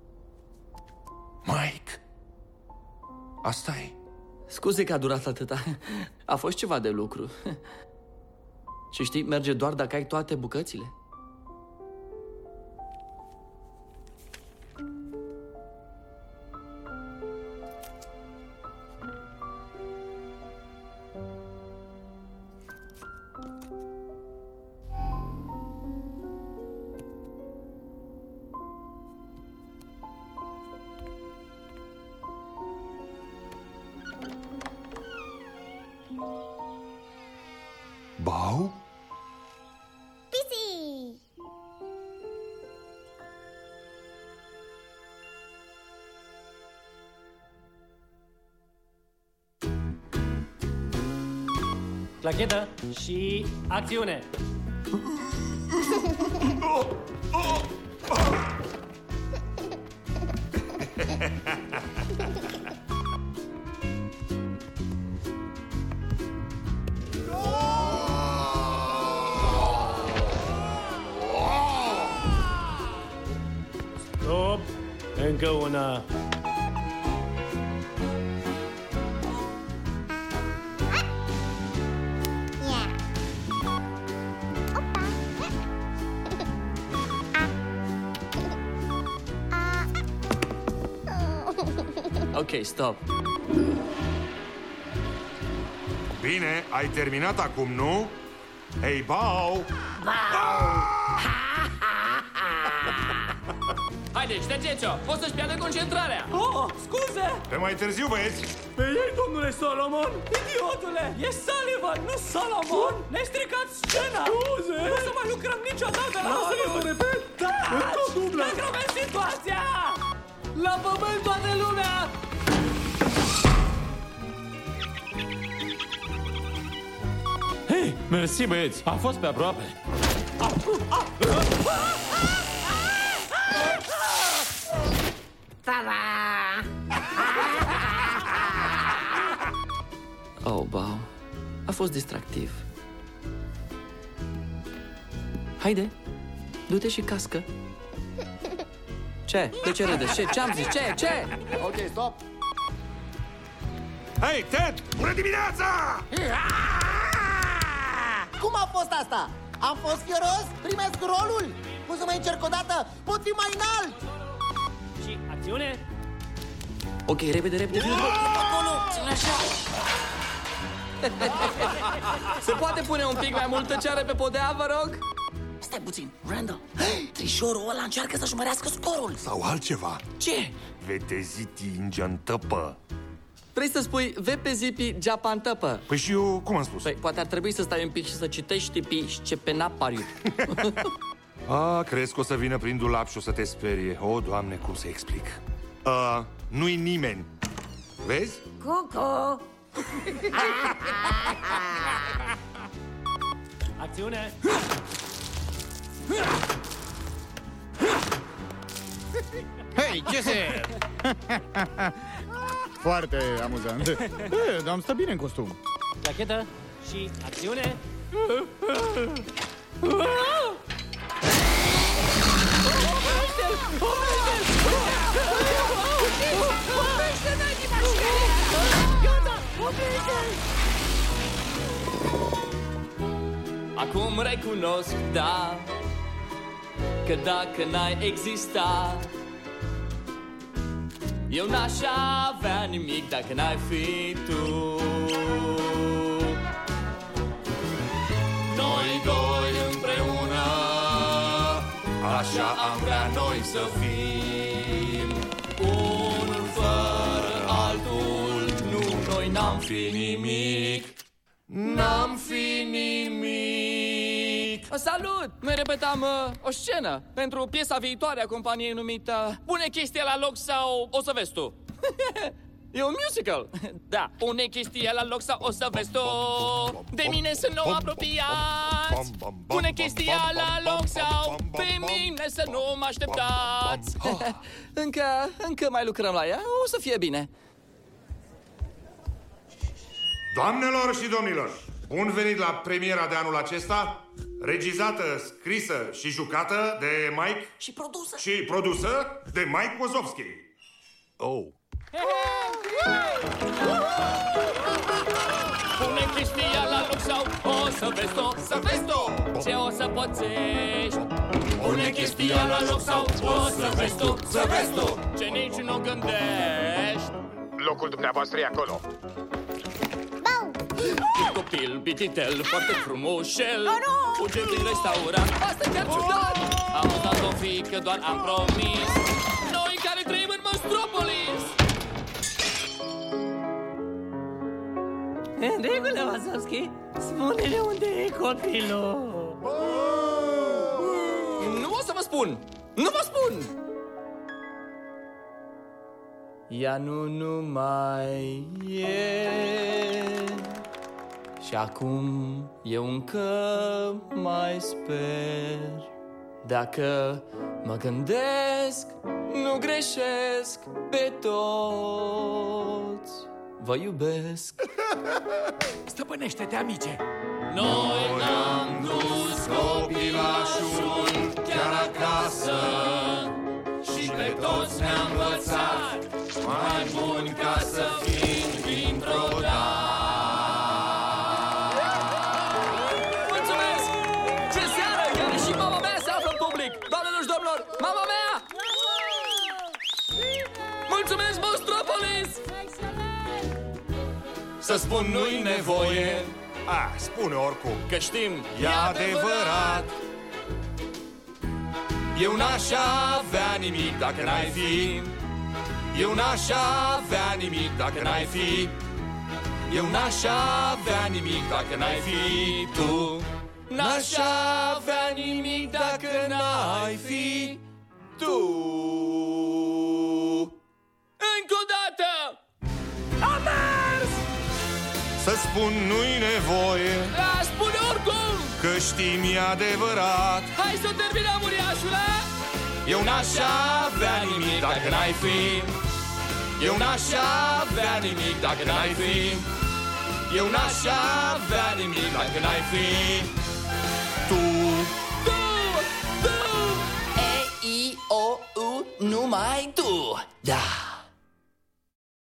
Mike, asta-i? Scuze că a durat atâta. A fost ceva de lucru. Și știi, merge doar dacă ai toate bucățile. Bao? Pisi! Clachetă și acțiune! Încă una. Ok, stop. Bine, ai terminat acum, nu? Hei, Bao! Haide, ștergeți-o! O să-și piardă concentrarea! Oh, scuze! Pe mai târziu, băieți! Pe ei, domnule Solomon! Idiotule! E Sullivan, nu Solomon! Ne-ai stricat scena! Scuze! Nu o să mai lucrăm niciodată la Hollywood! Să repet! Taci! Agromem situația! La pământ toată lumea! Hei, mersi băieți, a fost pe aproape. Ta-da! Oh, Bao, a fost distractiv. Haide, du-te și cască. Ce? De ce râdeți? Ce? Ce-am zis? Ce? Ce? Ok, stop! Hei, Ted! Bună dimineața! Cum a fost asta? Am fost fioros? Primesc rolul? Cum să mai încerc o dată? Pot fi mai înalt! Și acțiune? Ok, repede, repede, repede. Acolo! Ține așa! Se poate pune un pic mai mult tăcere pe podea, vă rog? Stai puțin, Randall! Trișorul ăla încearcă să-și mărească scorul! Sau altceva. Ce? Vedeziti îngeantăpă. Vrei să spui V pe zipi geapantăpă? Păi și eu, cum am spus? Păi, poate ar trebui să stai un pic și să citești tipii ce pe napariu. A, crezi că o să vină prin dulap și o să te sperie. O, Doamne, cum să explic? A, nu-i nimeni. Vezi? Cucu! Acțiune! Hei, ce se... Foarte amuzant. E, dar am stat bine în costum. Plachetă și acțiune! Acum recunosc, da, că dacă n-ai existat, eu n-aș avea nimic dacă n-ai fi tu. Noi doi împreună, așa am vrea noi să fim. Unul fără altul, nu, noi n-am fi nimic. N-am fi nimic. Salut! Noi repetam uh, o scenă pentru piesa viitoare a companiei numită Pune chestia la loc sau o să vezi tu. E un musical. Da, pune chestia la loc sau o să vezi tu. De mine să nu apropiați. Pune chestia la loc sau pe mine să nu mă așteptați. Încă, încă mai lucrăm la ea, o să fie bine. Doamnelor și domnilor, bun venit la premiera de anul acesta, regizată, scrisă și jucată de Mike... Și produsă. Și produsă de Mike Wazowski. Oh. Pune chestia la loc sau o să vezi tu, să vezi tu ce o să pățești. Pune chestia la loc sau o să vezi tu, să vezi tu ce nici nu gândești. Locul dumneavoastră e acolo. Copil, bititel, foarte frumușel. Fugem din restaurant, asta chiar ciudat. Amuzant vom fi că doar am promis. Noi care trăim în Monstropolis. În regulă, Wazowski, spune-ne unde e copilul. Nu o să vă spun! Nu vă spun! Ea nu numai e. Și acum eu încă mai sper. Dacă mă gândesc, nu greșesc pe toți. Vă iubesc. Stăpânește-te, amice. Noi am dus copilașul chiar acasă și pe toți Hristos ne-a învățat, mai buni ca să fim dintr-o dată. Mulțumesc! Ce seară! Chiar și mama mea se află în public! Doamnelor și domnilor, mama mea! Mulțumesc, Monstropolis! Să spun nu-i nevoie, A, spune oricum. că știm, E adevărat. Eu n-aș avea nimic dacă n-ai fi. Eu n-aș avea nimic dacă n-ai fi. Eu n-aș avea nimic dacă n-ai fi tu. N-aș avea nimic dacă n-ai fi tu. Încă o dată! Am mers! Să spun nu-i nevoie, Da, spune oricum! că știm e adevărat. Hai să o terminăm, uriașule! Eu n-aș avea nimic dacă n-ai fi. Eu n-aș avea nimic dacă n-ai fi. Eu n-aș avea nimic dacă n-ai fi tu. Tu! Tu! E, I, O, U, numai tu. Da.